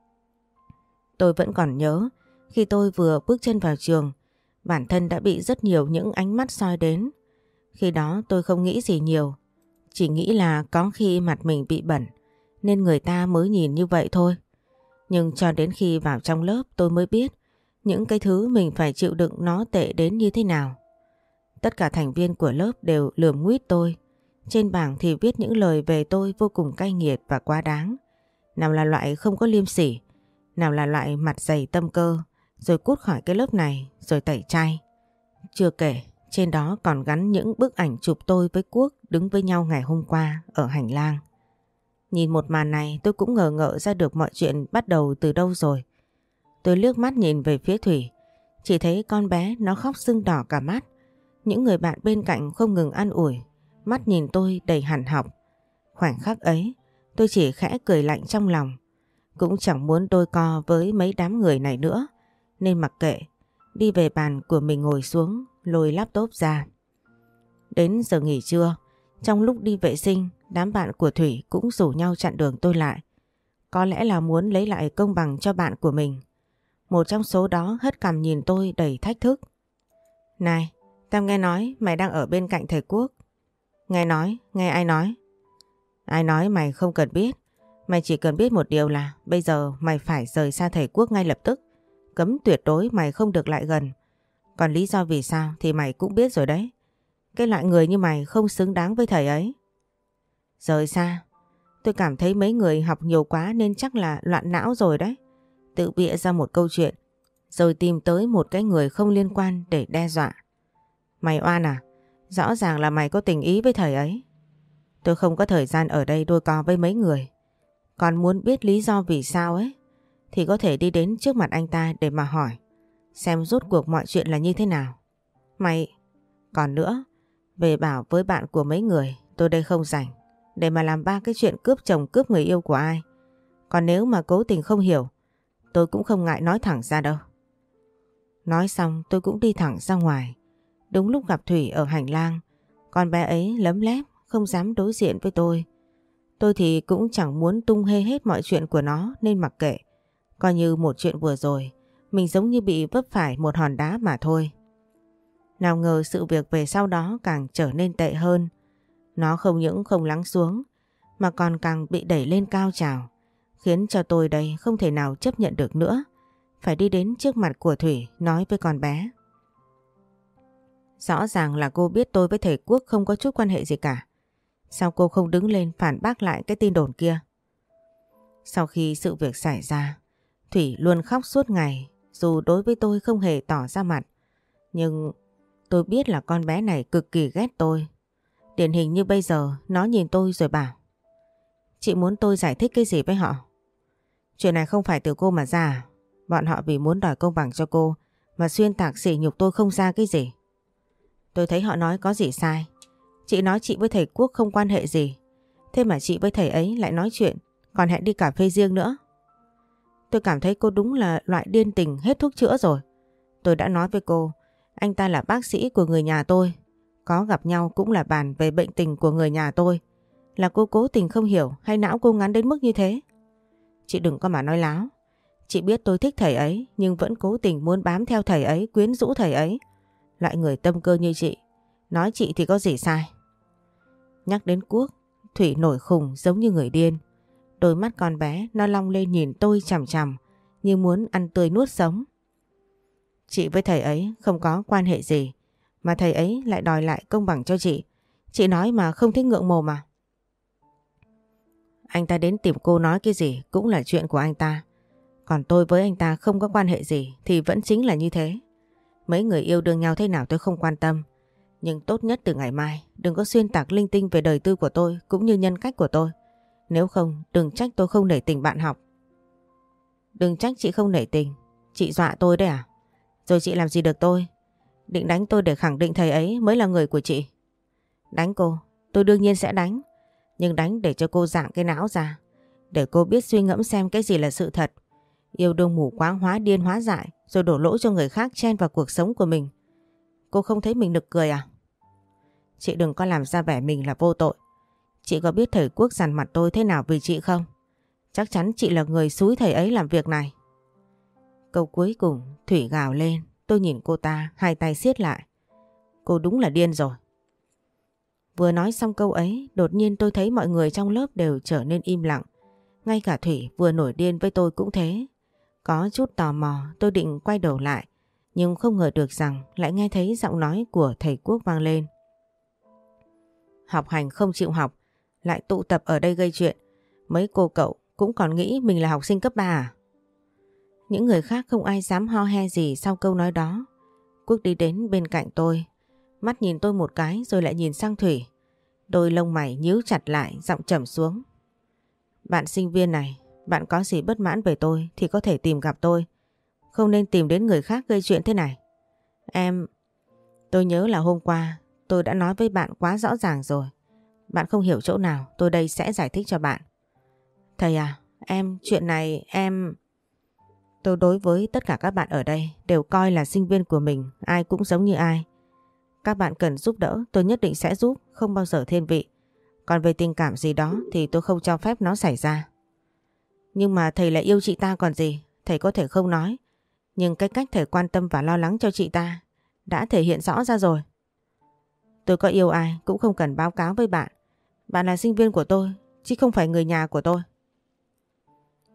A: Tôi vẫn còn nhớ, khi tôi vừa bước chân vào trường, bản thân đã bị rất nhiều những ánh mắt soi đến. Khi đó tôi không nghĩ gì nhiều, chỉ nghĩ là có khi mặt mình bị bẩn nên người ta mới nhìn như vậy thôi. Nhưng cho đến khi vào trong lớp tôi mới biết những cái thứ mình phải chịu đựng nó tệ đến như thế nào. Tất cả thành viên của lớp đều lườm nguýt tôi. Trên bảng thì viết những lời về tôi vô cùng cay nghiệt và quá đáng. Nào là loại không có liêm sỉ, nào là loại mặt dày tâm cơ, rồi cút khỏi cái lớp này, rồi tẩy chay. Chưa kể, trên đó còn gắn những bức ảnh chụp tôi với Quốc đứng với nhau ngày hôm qua ở hành lang. Nhìn một màn này tôi cũng ngờ ngợ ra được mọi chuyện bắt đầu từ đâu rồi. Tôi liếc mắt nhìn về phía Thủy, chỉ thấy con bé nó khóc sưng đỏ cả mắt. Những người bạn bên cạnh không ngừng an ủi, mắt nhìn tôi đầy hằn học. Khoảnh khắc ấy, tôi chỉ khẽ cười lạnh trong lòng. Cũng chẳng muốn đôi co với mấy đám người này nữa, nên mặc kệ, đi về bàn của mình ngồi xuống, lôi laptop ra. Đến giờ nghỉ trưa, trong lúc đi vệ sinh, đám bạn của Thủy cũng rủ nhau chặn đường tôi lại. Có lẽ là muốn lấy lại công bằng cho bạn của mình. Một trong số đó hất cằm nhìn tôi đầy thách thức. Này, tao nghe nói mày đang ở bên cạnh thầy Quốc. Nghe nói, nghe ai nói? Ai nói mày không cần biết. Mày chỉ cần biết một điều là bây giờ mày phải rời xa thầy Quốc ngay lập tức. Cấm tuyệt đối mày không được lại gần. Còn lý do vì sao thì mày cũng biết rồi đấy. Cái loại người như mày không xứng đáng với thầy ấy. Rời xa? Tôi cảm thấy mấy người học nhiều quá nên chắc là loạn não rồi đấy. Tự bịa ra một câu chuyện rồi tìm tới một cái người không liên quan để đe dọa. Mày oan à? Rõ ràng là mày có tình ý với thầy ấy. Tôi không có thời gian ở đây đôi co với mấy người. Còn muốn biết lý do vì sao ấy thì có thể đi đến trước mặt anh ta để mà hỏi xem rốt cuộc mọi chuyện là như thế nào. Mày... Còn nữa, về bảo với bạn của mấy người tôi đây không rảnh để mà làm ba cái chuyện cướp chồng cướp người yêu của ai. Còn nếu mà cố tình không hiểu, tôi cũng không ngại nói thẳng ra đâu. Nói xong tôi cũng đi thẳng ra ngoài. Đúng lúc gặp Thủy ở hành lang. Con bé ấy lấm lép không dám đối diện với tôi. Tôi thì cũng chẳng muốn tung hê hết mọi chuyện của nó nên mặc kệ. Coi như một chuyện vừa rồi mình giống như bị vấp phải một hòn đá mà thôi. Nào ngờ sự việc về sau đó càng trở nên tệ hơn. Nó không những không lắng xuống mà còn càng bị đẩy lên cao trào, khiến cho tôi đây không thể nào chấp nhận được nữa. Phải đi đến trước mặt của Thủy nói với con bé. Rõ ràng là cô biết tôi với thầy Quốc không có chút quan hệ gì cả. Sao cô không đứng lên phản bác lại cái tin đồn kia? Sau khi sự việc xảy ra, Thủy luôn khóc suốt ngày, dù đối với tôi không hề tỏ ra mặt. Nhưng tôi biết là con bé này cực kỳ ghét tôi. Điển hình như bây giờ nó nhìn tôi rồi bảo: chị muốn tôi giải thích cái gì với họ? Chuyện này không phải từ cô mà ra à? Bọn họ vì muốn đòi công bằng cho cô mà xuyên tạc sỉ nhục tôi không ra cái gì. Tôi thấy họ nói có gì sai. Chị nói chị với thầy Quốc không quan hệ gì, thế mà chị với thầy ấy lại nói chuyện, còn hẹn đi cà phê riêng nữa. Tôi cảm thấy cô đúng là loại điên tình hết thuốc chữa rồi. Tôi đã nói với cô, anh ta là bác sĩ của người nhà tôi. Có gặp nhau cũng là bàn về bệnh tình của người nhà tôi. Là cô cố tình không hiểu hay não cô ngắn đến mức như thế? Chị đừng có mà nói láo. Chị biết tôi thích thầy ấy nhưng vẫn cố tình muốn bám theo thầy ấy, quyến rũ thầy ấy. Loại người tâm cơ như chị, nói chị thì có gì sai? Nhắc đến Quốc, Thủy nổi khùng giống như người điên. Đôi mắt con bé nó long lên nhìn tôi chằm chằm như muốn ăn tươi nuốt sống. Chị với thầy ấy không có quan hệ gì mà thầy ấy lại đòi lại công bằng cho chị. Chị nói mà không thích ngượng mồm mà. Anh ta đến tìm cô nói cái gì cũng là chuyện của anh ta. Còn tôi với anh ta không có quan hệ gì thì vẫn chính là như thế. Mấy người yêu đương nhau thế nào tôi không quan tâm. Nhưng tốt nhất từ ngày mai đừng có xuyên tạc linh tinh về đời tư của tôi cũng như nhân cách của tôi. Nếu không đừng trách tôi không nể tình bạn học. Đừng trách chị không nể tình. Chị dọa tôi đấy à? Rồi chị làm gì được tôi? Định đánh tôi để khẳng định thầy ấy mới là người của chị. Đánh cô, tôi đương nhiên sẽ đánh. Nhưng đánh để cho cô dạng cái não ra. Để cô biết suy ngẫm xem cái gì là sự thật. Yêu đương mù quáng hóa điên hóa dại rồi đổ lỗi cho người khác chen vào cuộc sống của mình. Cô không thấy mình nực cười à? Chị đừng có làm ra vẻ mình là vô tội. Chị có biết thầy Quốc dằn mặt tôi thế nào vì chị không? Chắc chắn chị là người xúi thầy ấy làm việc này. Câu cuối cùng Thủy gào lên. Tôi nhìn cô ta, hai tay siết lại. Cô đúng là điên rồi. Vừa nói xong câu ấy, đột nhiên tôi thấy mọi người trong lớp đều trở nên im lặng. Ngay cả Thủy vừa nổi điên với tôi cũng thế. Có chút tò mò tôi định quay đầu lại, nhưng không ngờ được rằng lại nghe thấy giọng nói của thầy Quốc vang lên. Học hành không chịu học, lại tụ tập ở đây gây chuyện. Mấy cô cậu cũng còn nghĩ mình là học sinh cấp ba à? Những người khác không ai dám ho he gì sau câu nói đó. Quốc đi đến bên cạnh tôi, mắt nhìn tôi một cái rồi lại nhìn sang Thủy. Đôi lông mày nhíu chặt lại, giọng trầm xuống. Bạn sinh viên này, bạn có gì bất mãn về tôi thì có thể tìm gặp tôi. Không nên tìm đến người khác gây chuyện thế này. Em... Tôi nhớ là hôm qua tôi đã nói với bạn quá rõ ràng rồi. Bạn không hiểu chỗ nào, tôi đây sẽ giải thích cho bạn. Thầy à, em, chuyện này em... Tôi đối với tất cả các bạn ở đây đều coi là sinh viên của mình, ai cũng giống như ai. Các bạn cần giúp đỡ, tôi nhất định sẽ giúp, không bao giờ thiên vị. Còn về tình cảm gì đó thì tôi không cho phép nó xảy ra. Nhưng mà thầy lại yêu chị ta còn gì, thầy có thể không nói. Nhưng cái cách thầy quan tâm và lo lắng cho chị ta đã thể hiện rõ ra rồi. Tôi có yêu ai cũng không cần báo cáo với bạn. Bạn là sinh viên của tôi, chứ không phải người nhà của tôi.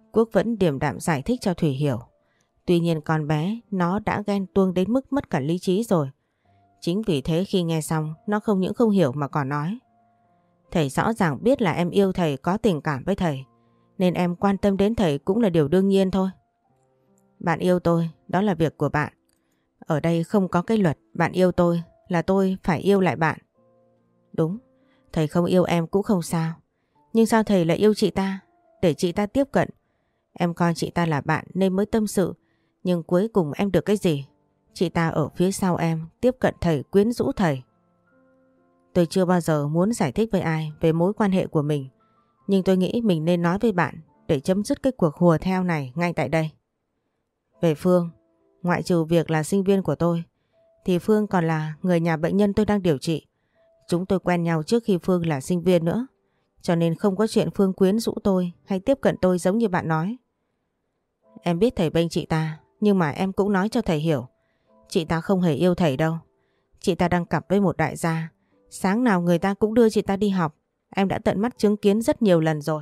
A: Quốc vẫn điềm đạm giải thích cho Thủy hiểu. Tuy nhiên con bé nó đã ghen tuông đến mức mất cả lý trí rồi. Chính vì thế khi nghe xong nó không những không hiểu mà còn nói: thầy rõ ràng biết là em yêu thầy, có tình cảm với thầy, nên em quan tâm đến thầy cũng là điều đương nhiên thôi. Bạn yêu tôi, đó là việc của bạn. Ở đây không có cái luật bạn yêu tôi là tôi phải yêu lại bạn. Đúng, thầy không yêu em cũng không sao. Nhưng sao thầy lại yêu chị ta? Để chị ta tiếp cận. Em coi chị ta là bạn nên mới tâm sự. Nhưng cuối cùng em được cái gì? Chị ta ở phía sau em, tiếp cận thầy, quyến rũ thầy. Tôi chưa bao giờ muốn giải thích với ai về mối quan hệ của mình. Nhưng tôi nghĩ mình nên nói với bạn để chấm dứt cái cuộc hùa theo này ngay tại đây. Về Phương, ngoại trừ việc là sinh viên của tôi, thì Phương còn là người nhà bệnh nhân tôi đang điều trị. Chúng tôi quen nhau trước khi Phương là sinh viên nữa. Cho nên không có chuyện Phương quyến rũ tôi hay tiếp cận tôi giống như bạn nói. Em biết thầy bênh chị ta, nhưng mà em cũng nói cho thầy hiểu. Chị ta không hề yêu thầy đâu. Chị ta đang cặp với một đại gia. Sáng nào người ta cũng đưa chị ta đi học. Em đã tận mắt chứng kiến rất nhiều lần rồi.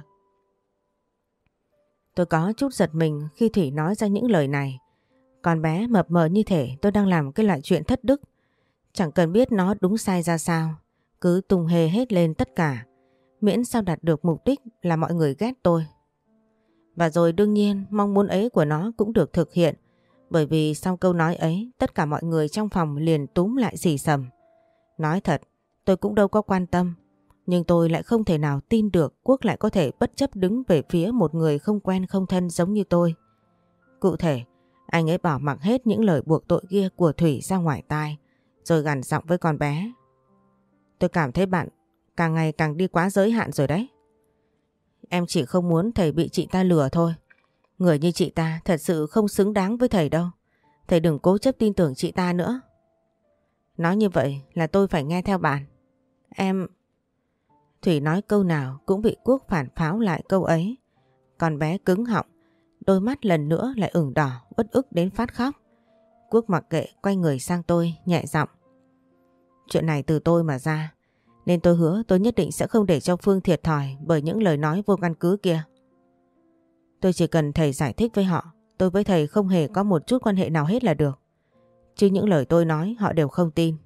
A: Tôi có chút giật mình khi Thủy nói ra những lời này. Con bé mập mờ như thể tôi đang làm cái loại chuyện thất đức. Chẳng cần biết nó đúng sai ra sao, cứ tung hề hết lên tất cả, miễn sao đạt được mục đích là mọi người ghét tôi. Và rồi đương nhiên mong muốn ấy của nó cũng được thực hiện, bởi vì sau câu nói ấy tất cả mọi người trong phòng liền túm lại xì xầm. Nói thật, tôi cũng đâu có quan tâm, nhưng tôi lại không thể nào tin được Quốc lại có thể bất chấp đứng về phía một người không quen không thân giống như tôi. Cụ thể, anh ấy bỏ mặc hết những lời buộc tội kia của Thủy ra ngoài tai, rồi gằn giọng với con bé. Tôi cảm thấy bạn càng ngày càng đi quá giới hạn rồi đấy. Em chỉ không muốn thầy bị chị ta lừa thôi. Người như chị ta thật sự không xứng đáng với thầy đâu. Thầy đừng cố chấp tin tưởng chị ta nữa. Nói như vậy là tôi phải nghe theo bạn. Em... Thủy nói câu nào cũng bị Quốc phản pháo lại câu ấy. Con bé cứng họng, đôi mắt lần nữa lại ửng đỏ, uất ức đến phát khóc. Quốc mặc kệ, quay người sang tôi, nhẹ giọng. Chuyện này từ tôi mà ra, nên tôi hứa tôi nhất định sẽ không để cho Phương thiệt thòi bởi những lời nói vô căn cứ kia. Tôi chỉ cần thầy giải thích với họ, tôi với thầy không hề có một chút quan hệ nào hết là được. Chứ những lời tôi nói họ đều không tin.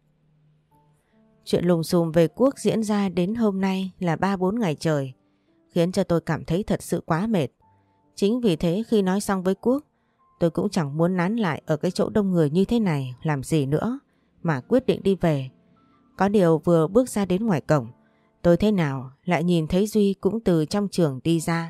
A: Chuyện lùm xùm về Quốc diễn ra đến hôm nay là ba bốn ngày trời, khiến cho tôi cảm thấy thật sự quá mệt. Chính vì thế khi nói xong với Quốc, tôi cũng chẳng muốn nán lại ở cái chỗ đông người như thế này làm gì nữa, mà quyết định đi về. Có điều vừa bước ra đến ngoài cổng, tôi thế nào lại nhìn thấy Duy cũng từ trong trường đi ra.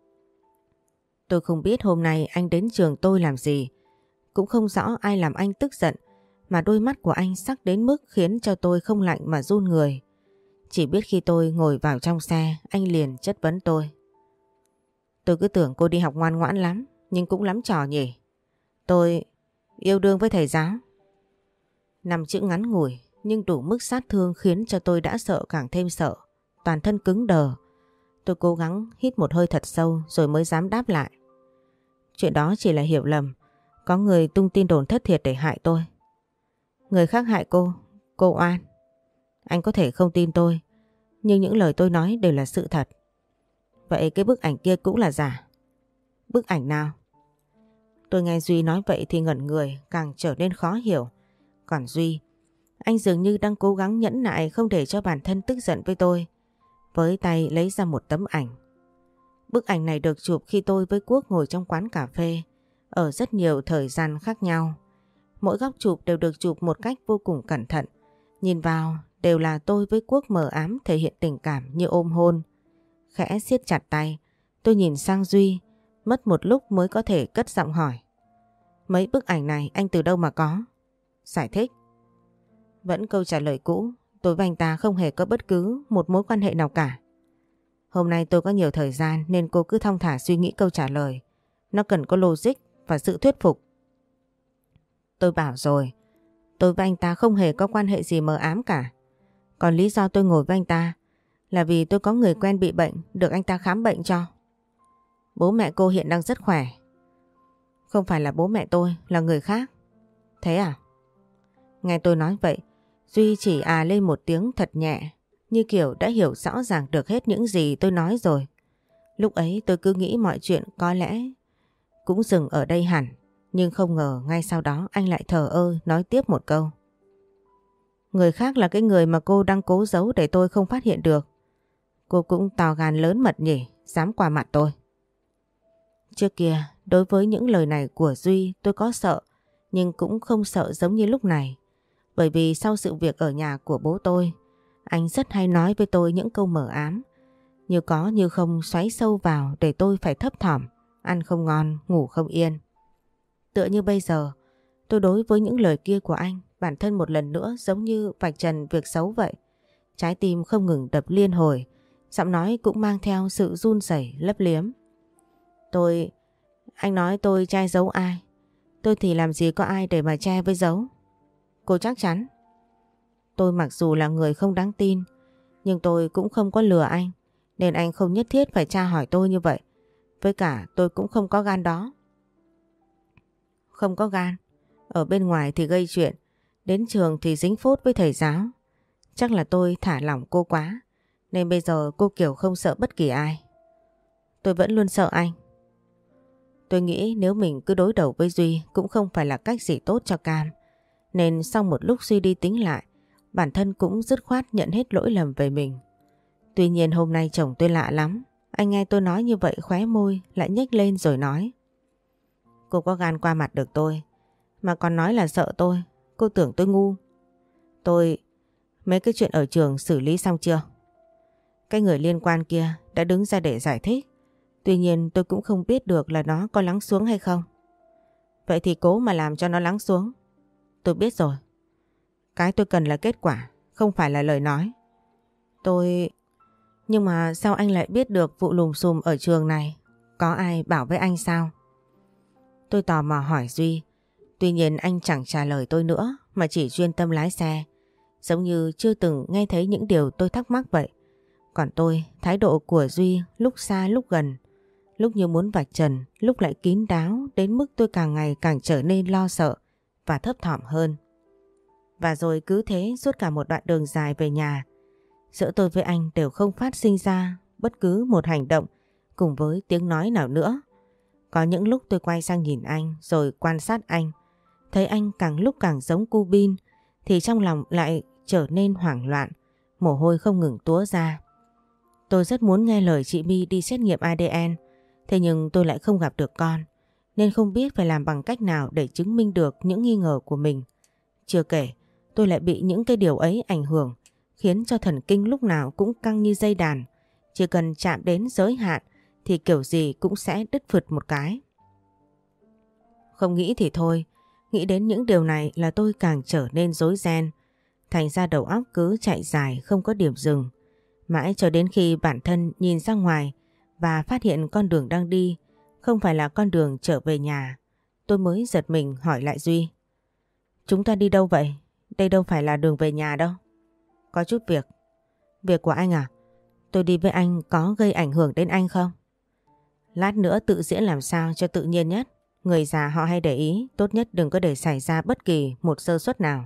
A: Tôi không biết hôm nay anh đến trường tôi làm gì, cũng không rõ ai làm anh tức giận, mà đôi mắt của anh sắc đến mức khiến cho tôi không lạnh mà run người. Chỉ biết khi tôi ngồi vào trong xe, anh liền chất vấn tôi. Tôi cứ tưởng cô đi học ngoan ngoãn lắm, nhưng cũng lắm trò nhỉ. Tôi yêu đương với thầy giáo. Năm chữ ngắn ngủi nhưng đủ mức sát thương khiến cho tôi đã sợ càng thêm sợ, toàn thân cứng đờ. Tôi cố gắng hít một hơi thật sâu rồi mới dám đáp lại. Chuyện đó chỉ là hiểu lầm, có người tung tin đồn thất thiệt để hại tôi. Người khác hại cô, cô oan. Anh có thể không tin tôi, nhưng những lời tôi nói đều là sự thật. Vậy cái bức ảnh kia cũng là giả. Bức ảnh nào? Tôi nghe Duy nói vậy thì ngẩn người, càng trở nên khó hiểu. Còn Duy, anh dường như đang cố gắng nhẫn nại không để cho bản thân tức giận với tôi. Với tay lấy ra một tấm ảnh. Bức ảnh này được chụp khi tôi với Quốc ngồi trong quán cà phê, ở rất nhiều thời gian khác nhau. Mỗi góc chụp đều được chụp một cách vô cùng cẩn thận. Nhìn vào đều là tôi với Quốc mờ ám thể hiện tình cảm như ôm hôn. Khẽ siết chặt tay, tôi nhìn sang Duy, mất một lúc mới có thể cất giọng hỏi. Mấy bức ảnh này anh từ đâu mà có? Giải thích. Vẫn câu trả lời cũ, tôi và anh ta không hề có bất cứ một mối quan hệ nào cả. Hôm nay tôi có nhiều thời gian nên cô cứ thong thả suy nghĩ câu trả lời. Nó cần có logic và sự thuyết phục. Tôi bảo rồi, tôi và anh ta không hề có quan hệ gì mờ ám cả. Còn lý do tôi ngồi với anh ta là vì tôi có người quen bị bệnh, được anh ta khám bệnh cho. Bố mẹ cô hiện đang rất khỏe. Không phải là bố mẹ tôi, là người khác. Thế à? Nghe tôi nói vậy, Duy chỉ à lên một tiếng thật nhẹ, như kiểu đã hiểu rõ ràng được hết những gì tôi nói rồi. Lúc ấy tôi cứ nghĩ mọi chuyện có lẽ cũng dừng ở đây hẳn. Nhưng không ngờ ngay sau đó anh lại thờ ơ nói tiếp một câu. Người khác là cái người mà cô đang cố giấu để tôi không phát hiện được. Cô cũng to gan lớn mật nhỉ, dám qua mặt tôi. Trước kia, đối với những lời này của Duy tôi có sợ, nhưng cũng không sợ giống như lúc này. Bởi vì sau sự việc ở nhà của bố tôi, anh rất hay nói với tôi những câu mờ ám. Như có như không xoáy sâu vào để tôi phải thấp thỏm, ăn không ngon, ngủ không yên. Tựa như bây giờ, tôi đối với những lời kia của anh, bản thân một lần nữa giống như vạch trần việc xấu vậy. Trái tim không ngừng đập liên hồi, giọng nói cũng mang theo sự run rẩy lấp liếm. Tôi... Anh nói tôi che giấu ai? Tôi thì làm gì có ai để mà che với giấu? Cô chắc chắn? Tôi mặc dù là người không đáng tin, nhưng tôi cũng không có lừa anh, nên anh không nhất thiết phải tra hỏi tôi như vậy. Với cả tôi cũng không có gan đó. Không có gan? Ở bên ngoài thì gây chuyện, đến trường thì dính phốt với thầy giáo. Chắc là tôi thả lỏng cô quá, nên bây giờ cô kiểu không sợ bất kỳ ai. Tôi vẫn luôn sợ anh. Tôi nghĩ nếu mình cứ đối đầu với Duy cũng không phải là cách gì tốt cho Cam. Nên sau một lúc suy đi tính lại, bản thân cũng dứt khoát nhận hết lỗi lầm về mình. Tuy nhiên hôm nay chồng tôi lạ lắm. Anh nghe tôi nói như vậy khóe môi lại nhếch lên rồi nói. Cô có gan qua mặt được tôi, mà còn nói là sợ tôi. Cô tưởng tôi ngu. Tôi... Mấy cái chuyện ở trường xử lý xong chưa? Cái người liên quan kia đã đứng ra để giải thích. Tuy nhiên tôi cũng không biết được là nó có lắng xuống hay không. Vậy thì cố mà làm cho nó lắng xuống. Tôi biết rồi. Cái tôi cần là kết quả, không phải là lời nói. Tôi... Nhưng mà sao anh lại biết được vụ lùm xùm ở trường này? Có ai bảo với anh sao? Tôi tò mò hỏi Duy. Tuy nhiên anh chẳng trả lời tôi nữa mà chỉ chuyên tâm lái xe. Giống như chưa từng nghe thấy những điều tôi thắc mắc vậy. Còn tôi, thái độ của Duy lúc xa lúc gần, lúc như muốn vạch trần, lúc lại kín đáo đến mức tôi càng ngày càng trở nên lo sợ và thấp thỏm hơn. Và rồi cứ thế suốt cả một đoạn đường dài về nhà, giữa tôi với anh đều không phát sinh ra bất cứ một hành động cùng với tiếng nói nào nữa. Có những lúc tôi quay sang nhìn anh rồi quan sát anh, thấy anh càng lúc càng giống cu bin thì trong lòng lại trở nên hoảng loạn, mồ hôi không ngừng túa ra. Tôi rất muốn nghe lời chị My đi xét nghiệm a đê en, thế nhưng tôi lại không gặp được con, nên không biết phải làm bằng cách nào để chứng minh được những nghi ngờ của mình. Chưa kể, tôi lại bị những cái điều ấy ảnh hưởng, khiến cho thần kinh lúc nào cũng căng như dây đàn. Chỉ cần chạm đến giới hạn thì kiểu gì cũng sẽ đứt phượt một cái. Không nghĩ thì thôi, nghĩ đến những điều này là tôi càng trở nên rối ren. Thành ra đầu óc cứ chạy dài không có điểm dừng. Mãi cho đến khi bản thân nhìn ra ngoài và phát hiện con đường đang đi không phải là con đường trở về nhà, tôi mới giật mình hỏi lại Duy. Chúng ta đi đâu vậy? Đây đâu phải là đường về nhà đâu. Có chút việc. Việc của anh à? Tôi đi với anh có gây ảnh hưởng đến anh không? Lát nữa tự diễn làm sao cho tự nhiên nhất. Người già họ hay để ý, tốt nhất đừng có để xảy ra bất kỳ một sơ suất nào.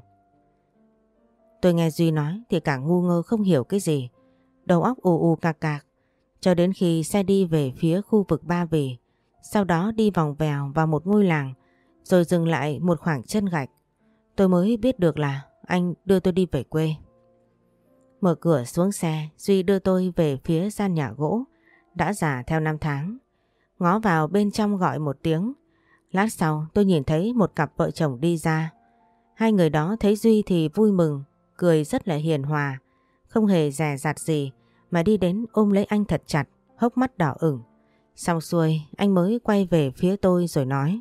A: Tôi nghe Duy nói thì cả ngu ngơ không hiểu cái gì. Đầu óc ù ù cạc cạc. Cho đến khi xe đi về phía khu vực Ba Vì, sau đó đi vòng vèo vào một ngôi làng, rồi dừng lại một khoảng chân gạch. Tôi mới biết được là anh đưa tôi đi về quê. Mở cửa xuống xe, Duy đưa tôi về phía gian nhà gỗ đã già theo năm tháng. Ngó vào bên trong gọi một tiếng. Lát sau tôi nhìn thấy một cặp vợ chồng đi ra. Hai người đó thấy Duy thì vui mừng, cười rất là hiền hòa, không hề dè dặt gì mà đi đến ôm lấy anh thật chặt, hốc mắt đỏ ửng. Xong xuôi anh mới quay về phía tôi rồi nói.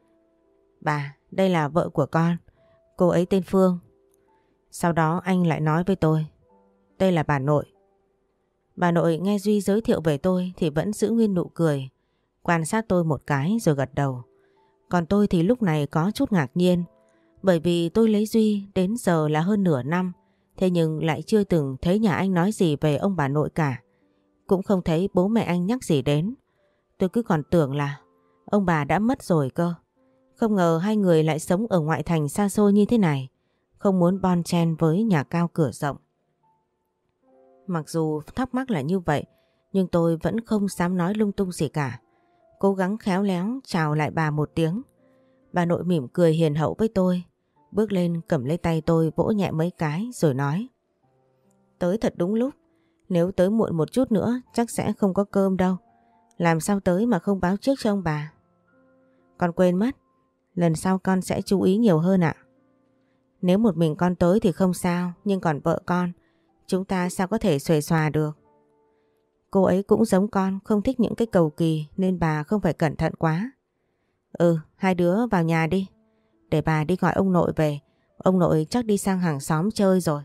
A: Bà, đây là vợ của con, cô ấy tên Phương. Sau đó anh lại nói với tôi. Đây là bà nội. Bà nội nghe Duy giới thiệu về tôi thì vẫn giữ nguyên nụ cười, quan sát tôi một cái rồi gật đầu. Còn tôi thì lúc này có chút ngạc nhiên, bởi vì tôi lấy Duy đến giờ là hơn nửa năm, thế nhưng lại chưa từng thấy nhà anh nói gì về ông bà nội cả. Cũng không thấy bố mẹ anh nhắc gì đến. Tôi cứ còn tưởng là ông bà đã mất rồi cơ. Không ngờ hai người lại sống ở ngoại thành xa xôi như thế này, không muốn bon chen với nhà cao cửa rộng. Mặc dù thắc mắc là như vậy, Nhưng tôi vẫn không dám nói lung tung gì cả. Cố gắng khéo léo chào lại bà một tiếng. Bà nội mỉm cười hiền hậu với tôi, bước lên cầm lấy tay tôi vỗ nhẹ mấy cái rồi nói: Tới thật đúng lúc, nếu tới muộn một chút nữa chắc sẽ không có cơm đâu. Làm sao tới mà không báo trước cho ông bà? Con quên mất, lần sau con sẽ chú ý nhiều hơn ạ. Nếu một mình con tới thì không sao, nhưng còn vợ con, chúng ta sao có thể xuề xòa được. Cô ấy cũng giống con, không thích những cái cầu kỳ nên bà không phải cẩn thận quá. Ừ, hai đứa vào nhà đi, để bà đi gọi ông nội về. Ông nội chắc đi sang hàng xóm chơi rồi.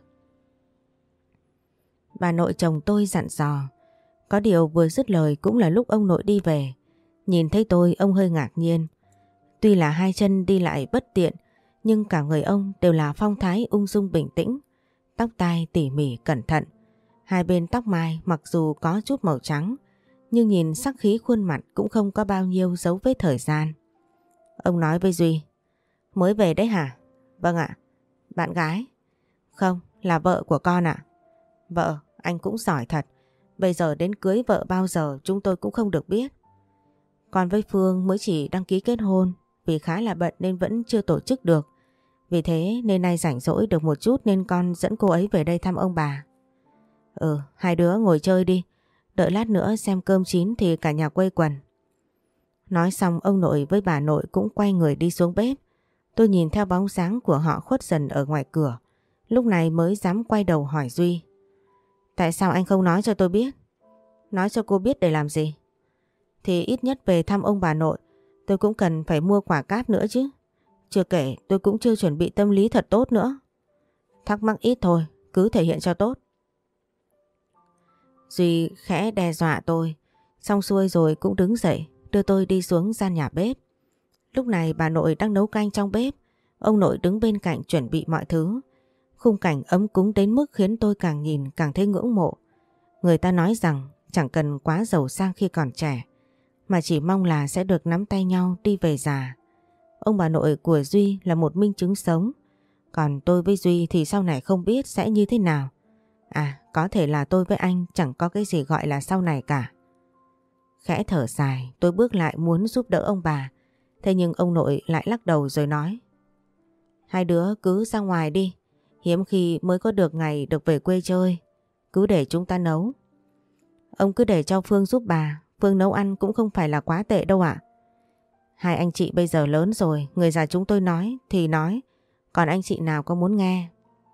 A: Bà nội chồng tôi dặn dò. Có điều vừa dứt lời cũng là lúc ông nội đi về. Nhìn thấy tôi ông hơi ngạc nhiên. Tuy là hai chân đi lại bất tiện, nhưng cả người ông đều là phong thái ung dung bình tĩnh. Tóc tai tỉ mỉ cẩn thận. Hai bên tóc mai mặc dù có chút màu trắng, nhưng nhìn sắc khí khuôn mặt cũng không có bao nhiêu dấu vết thời gian. Ông nói với Duy: Mới về đấy hả? Vâng ạ. Bạn gái? Không, là vợ của con ạ. Vợ, anh cũng giỏi thật. Bây giờ đến cưới vợ bao giờ chúng tôi cũng không được biết. Con với Phương mới chỉ đăng ký kết hôn, vì khá là bận nên vẫn chưa tổ chức được. Vì thế nên nay rảnh rỗi được một chút nên con dẫn cô ấy về đây thăm ông bà. Ừ, hai đứa ngồi chơi đi. Đợi lát nữa xem cơm chín thì cả nhà quây quần. Nói xong ông nội với bà nội cũng quay người đi xuống bếp. Tôi nhìn theo bóng dáng của họ khuất dần ở ngoài cửa. Lúc này mới dám quay đầu hỏi Duy: Tại sao anh không nói cho tôi biết? Nói cho cô biết để làm gì? Thì ít nhất về thăm ông bà nội tôi cũng cần phải mua quả cáp nữa chứ. Chưa kể tôi cũng chưa chuẩn bị tâm lý thật tốt nữa. Thắc mắc ít thôi, cứ thể hiện cho tốt. Duy khẽ đe dọa tôi, xong xuôi rồi cũng đứng dậy đưa tôi đi xuống gian nhà bếp. Lúc này bà nội đang nấu canh trong bếp, ông nội đứng bên cạnh chuẩn bị mọi thứ. Khung cảnh ấm cúng đến mức khiến tôi càng nhìn càng thấy ngưỡng mộ. Người ta nói rằng chẳng cần quá giàu sang khi còn trẻ, mà chỉ mong là sẽ được nắm tay nhau đi về già. Ông bà nội của Duy là một minh chứng sống, còn tôi với Duy thì sau này không biết sẽ như thế nào. À, có thể là tôi với anh chẳng có cái gì gọi là sau này cả. Khẽ thở dài, tôi bước lại muốn giúp đỡ ông bà. Thế nhưng ông nội lại lắc đầu rồi nói: Hai đứa cứ ra ngoài đi, hiếm khi mới có được ngày được về quê chơi. Cứ để chúng ta nấu. Ông cứ để cho Phương giúp bà, Phương nấu ăn cũng không phải là quá tệ đâu ạ. Hai anh chị bây giờ lớn rồi, người già chúng tôi nói thì nói, còn anh chị nào có muốn nghe.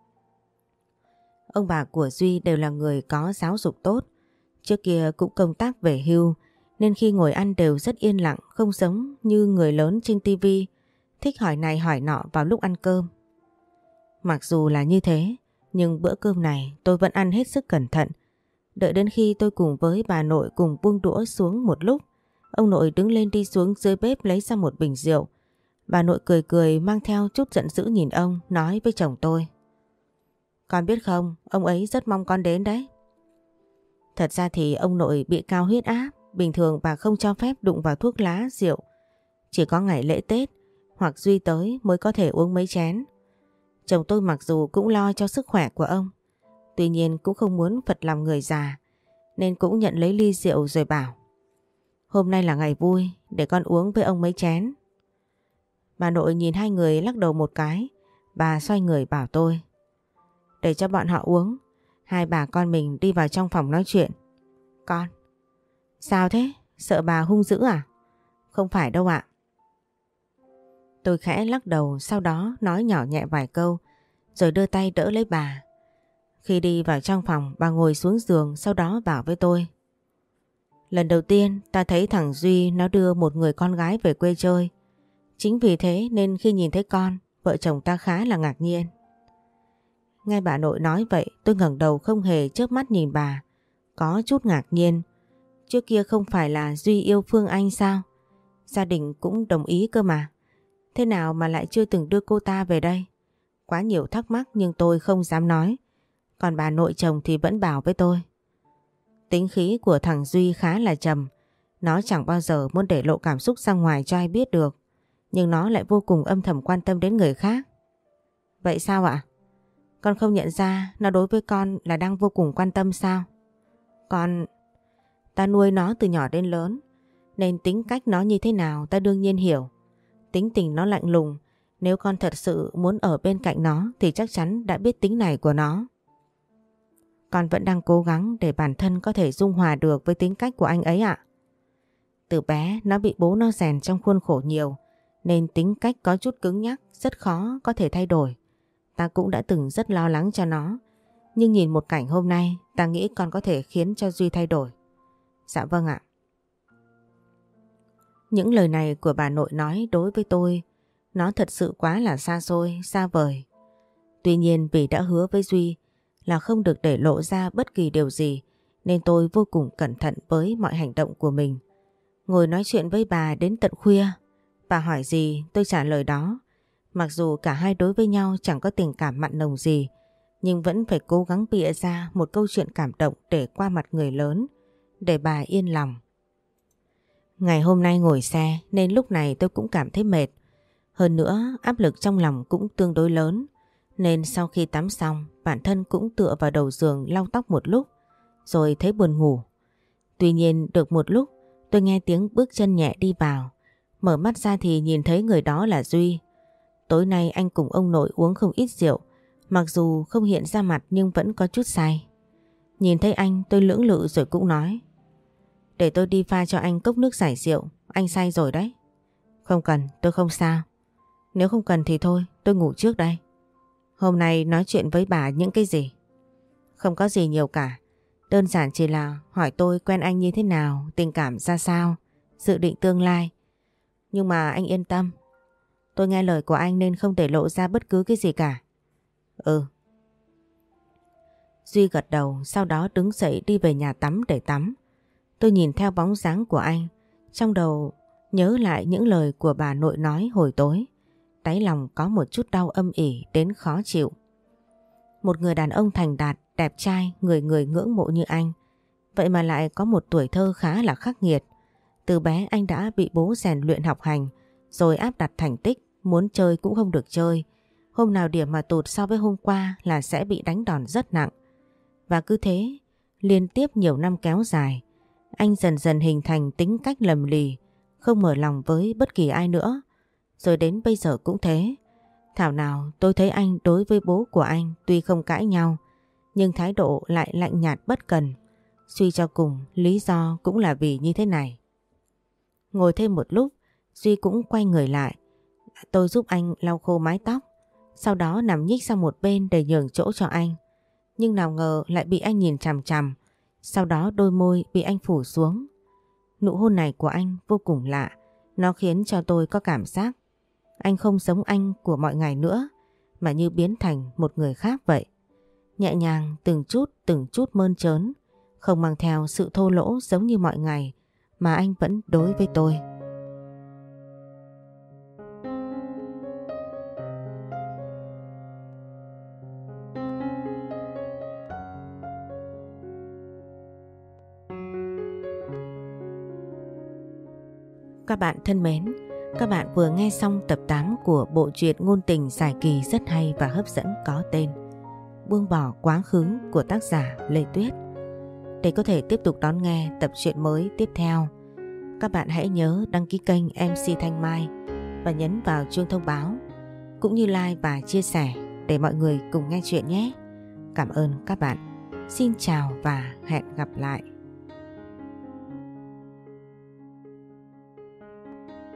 A: Ông bà của Duy đều là người có giáo dục tốt. Trước kia cũng công tác về hưu, nên khi ngồi ăn đều rất yên lặng, không giống như người lớn trên tivi thích hỏi này hỏi nọ vào lúc ăn cơm. Mặc dù là như thế, nhưng bữa cơm này tôi vẫn ăn hết sức cẩn thận. Đợi đến khi tôi cùng với bà nội cùng buông đũa xuống một lúc, ông nội đứng lên đi xuống dưới bếp lấy ra một bình rượu. Bà nội cười cười mang theo chút giận dữ nhìn ông, nói với chồng tôi: Con biết không, ông ấy rất mong con đến đấy. Thật ra thì ông nội bị cao huyết áp, bình thường bà không cho phép đụng vào thuốc lá, rượu. Chỉ có ngày lễ Tết hoặc Duy tới mới có thể uống mấy chén. Chồng tôi mặc dù cũng lo cho sức khỏe của ông, tuy nhiên cũng không muốn phật lòng người già, nên cũng nhận lấy ly rượu rồi bảo: Hôm nay là ngày vui, để con uống với ông mấy chén. Bà nội nhìn hai người lắc đầu một cái, bà xoay người bảo tôi: Để cho bọn họ uống, hai bà con mình đi vào trong phòng nói chuyện. Con? Sao thế? Sợ bà hung dữ à? Không phải đâu ạ. Tôi khẽ lắc đầu, sau đó nói nhỏ nhẹ vài câu, rồi đưa tay đỡ lấy bà. Khi đi vào trong phòng, bà ngồi xuống giường, sau đó bảo với tôi: Lần đầu tiên ta thấy thằng Duy nó đưa một người con gái về quê chơi. Chính vì thế nên khi nhìn thấy con, vợ chồng ta khá là ngạc nhiên. Nghe bà nội nói vậy, tôi ngẩng đầu không hề chớp mắt nhìn bà, có chút ngạc nhiên. Trước kia không phải là Duy yêu Phương Anh sao? Gia đình cũng đồng ý cơ mà. Thế nào mà lại chưa từng đưa cô ta về đây? Quá nhiều thắc mắc nhưng tôi không dám nói. Còn bà nội chồng thì vẫn bảo với tôi: Tính khí của thằng Duy khá là trầm. Nó chẳng bao giờ muốn để lộ cảm xúc ra ngoài cho ai biết được. Nhưng nó lại vô cùng âm thầm quan tâm đến người khác. Vậy sao ạ? Con không nhận ra nó đối với con là đang vô cùng quan tâm sao? Con... Ta nuôi nó từ nhỏ đến lớn, nên tính cách nó như thế nào ta đương nhiên hiểu. Tính tình nó lạnh lùng, nếu con thật sự muốn ở bên cạnh nó thì chắc chắn đã biết tính này của nó. Con vẫn đang cố gắng để bản thân có thể dung hòa được với tính cách của anh ấy ạ. Từ bé nó bị bố nó rèn trong khuôn khổ nhiều, nên tính cách có chút cứng nhắc, rất khó có thể thay đổi. Ta cũng đã từng rất lo lắng cho nó, nhưng nhìn một cảnh hôm nay ta nghĩ con có thể khiến cho Duy thay đổi. Dạ vâng ạ. Những lời này của bà nội nói đối với tôi, nó thật sự quá là xa xôi, xa vời. Tuy nhiên vì đã hứa với Duy là không được để lộ ra bất kỳ điều gì, nên tôi vô cùng cẩn thận với mọi hành động của mình. Ngồi nói chuyện với bà đến tận khuya, bà hỏi gì tôi trả lời đó. Mặc dù cả hai đối với nhau chẳng có tình cảm mặn nồng gì, nhưng vẫn phải cố gắng bịa ra một câu chuyện cảm động để qua mặt người lớn, để bà yên lòng. Ngày hôm nay ngồi xe nên lúc này tôi cũng cảm thấy mệt. Hơn nữa áp lực trong lòng cũng tương đối lớn, nên sau khi tắm xong bản thân cũng tựa vào đầu giường lau tóc một lúc, rồi thấy buồn ngủ. Tuy nhiên được một lúc tôi nghe tiếng bước chân nhẹ đi vào. Mở mắt ra thì nhìn thấy người đó là Duy. Tối nay anh cùng ông nội uống không ít rượu, mặc dù không hiện ra mặt nhưng vẫn có chút say. Nhìn thấy anh tôi lưỡng lự rồi cũng nói: để tôi đi pha cho anh cốc nước giải rượu, anh say rồi đấy. Không cần, tôi không sao. Nếu không cần thì thôi, tôi ngủ trước đây. Hôm nay nói chuyện với bà những cái gì? Không có gì nhiều cả. Đơn giản chỉ là hỏi tôi quen anh như thế nào, tình cảm ra sao, dự định tương lai. Nhưng mà anh yên tâm, tôi nghe lời của anh nên không để lộ ra bất cứ cái gì cả. Ừ. Duy gật đầu, sau đó đứng dậy đi về nhà tắm để tắm. Tôi nhìn theo bóng dáng của anh, trong đầu nhớ lại những lời của bà nội nói hồi tối. Đáy lòng có một chút đau âm ỉ đến khó chịu. Một người đàn ông thành đạt, đẹp trai, người người ngưỡng mộ như anh, vậy mà lại có một tuổi thơ khá là khắc nghiệt. Từ bé anh đã bị bố rèn luyện học hành, rồi áp đặt thành tích, muốn chơi cũng không được chơi. Hôm nào điểm mà tụt so với hôm qua là sẽ bị đánh đòn rất nặng. Và cứ thế, liên tiếp nhiều năm kéo dài, anh dần dần hình thành tính cách lầm lì, không mở lòng với bất kỳ ai nữa. Rồi đến bây giờ cũng thế. Thảo nào tôi thấy anh đối với bố của anh tuy không cãi nhau, nhưng thái độ lại lạnh nhạt bất cần. Suy cho cùng, lý do cũng là vì như thế này. Ngồi thêm một lúc, Duy cũng quay người lại. Tôi giúp anh lau khô mái tóc, sau đó nằm nhích sang một bên để nhường chỗ cho anh. Nhưng nào ngờ lại bị anh nhìn chằm chằm, sau đó đôi môi bị anh phủ xuống. Nụ hôn này của anh vô cùng lạ, nó khiến cho tôi có cảm giác anh không giống anh của mọi ngày nữa, mà như biến thành một người khác vậy. Nhẹ nhàng từng chút từng chút mơn trớn, không mang theo sự thô lỗ giống như mọi ngày mà anh vẫn đối với tôi. Các bạn thân mến, các bạn vừa nghe xong tập tám của bộ truyện ngôn tình dài kỳ rất hay và hấp dẫn có tên Buông bỏ quá khứ của tác giả Lê Tuyết. Để có thể tiếp tục đón nghe tập truyện mới tiếp theo, các bạn hãy nhớ đăng ký kênh em xê Thanh Mai và nhấn vào chuông thông báo, cũng như like và chia sẻ để mọi người cùng nghe chuyện nhé. Cảm ơn các bạn. Xin chào và hẹn gặp lại.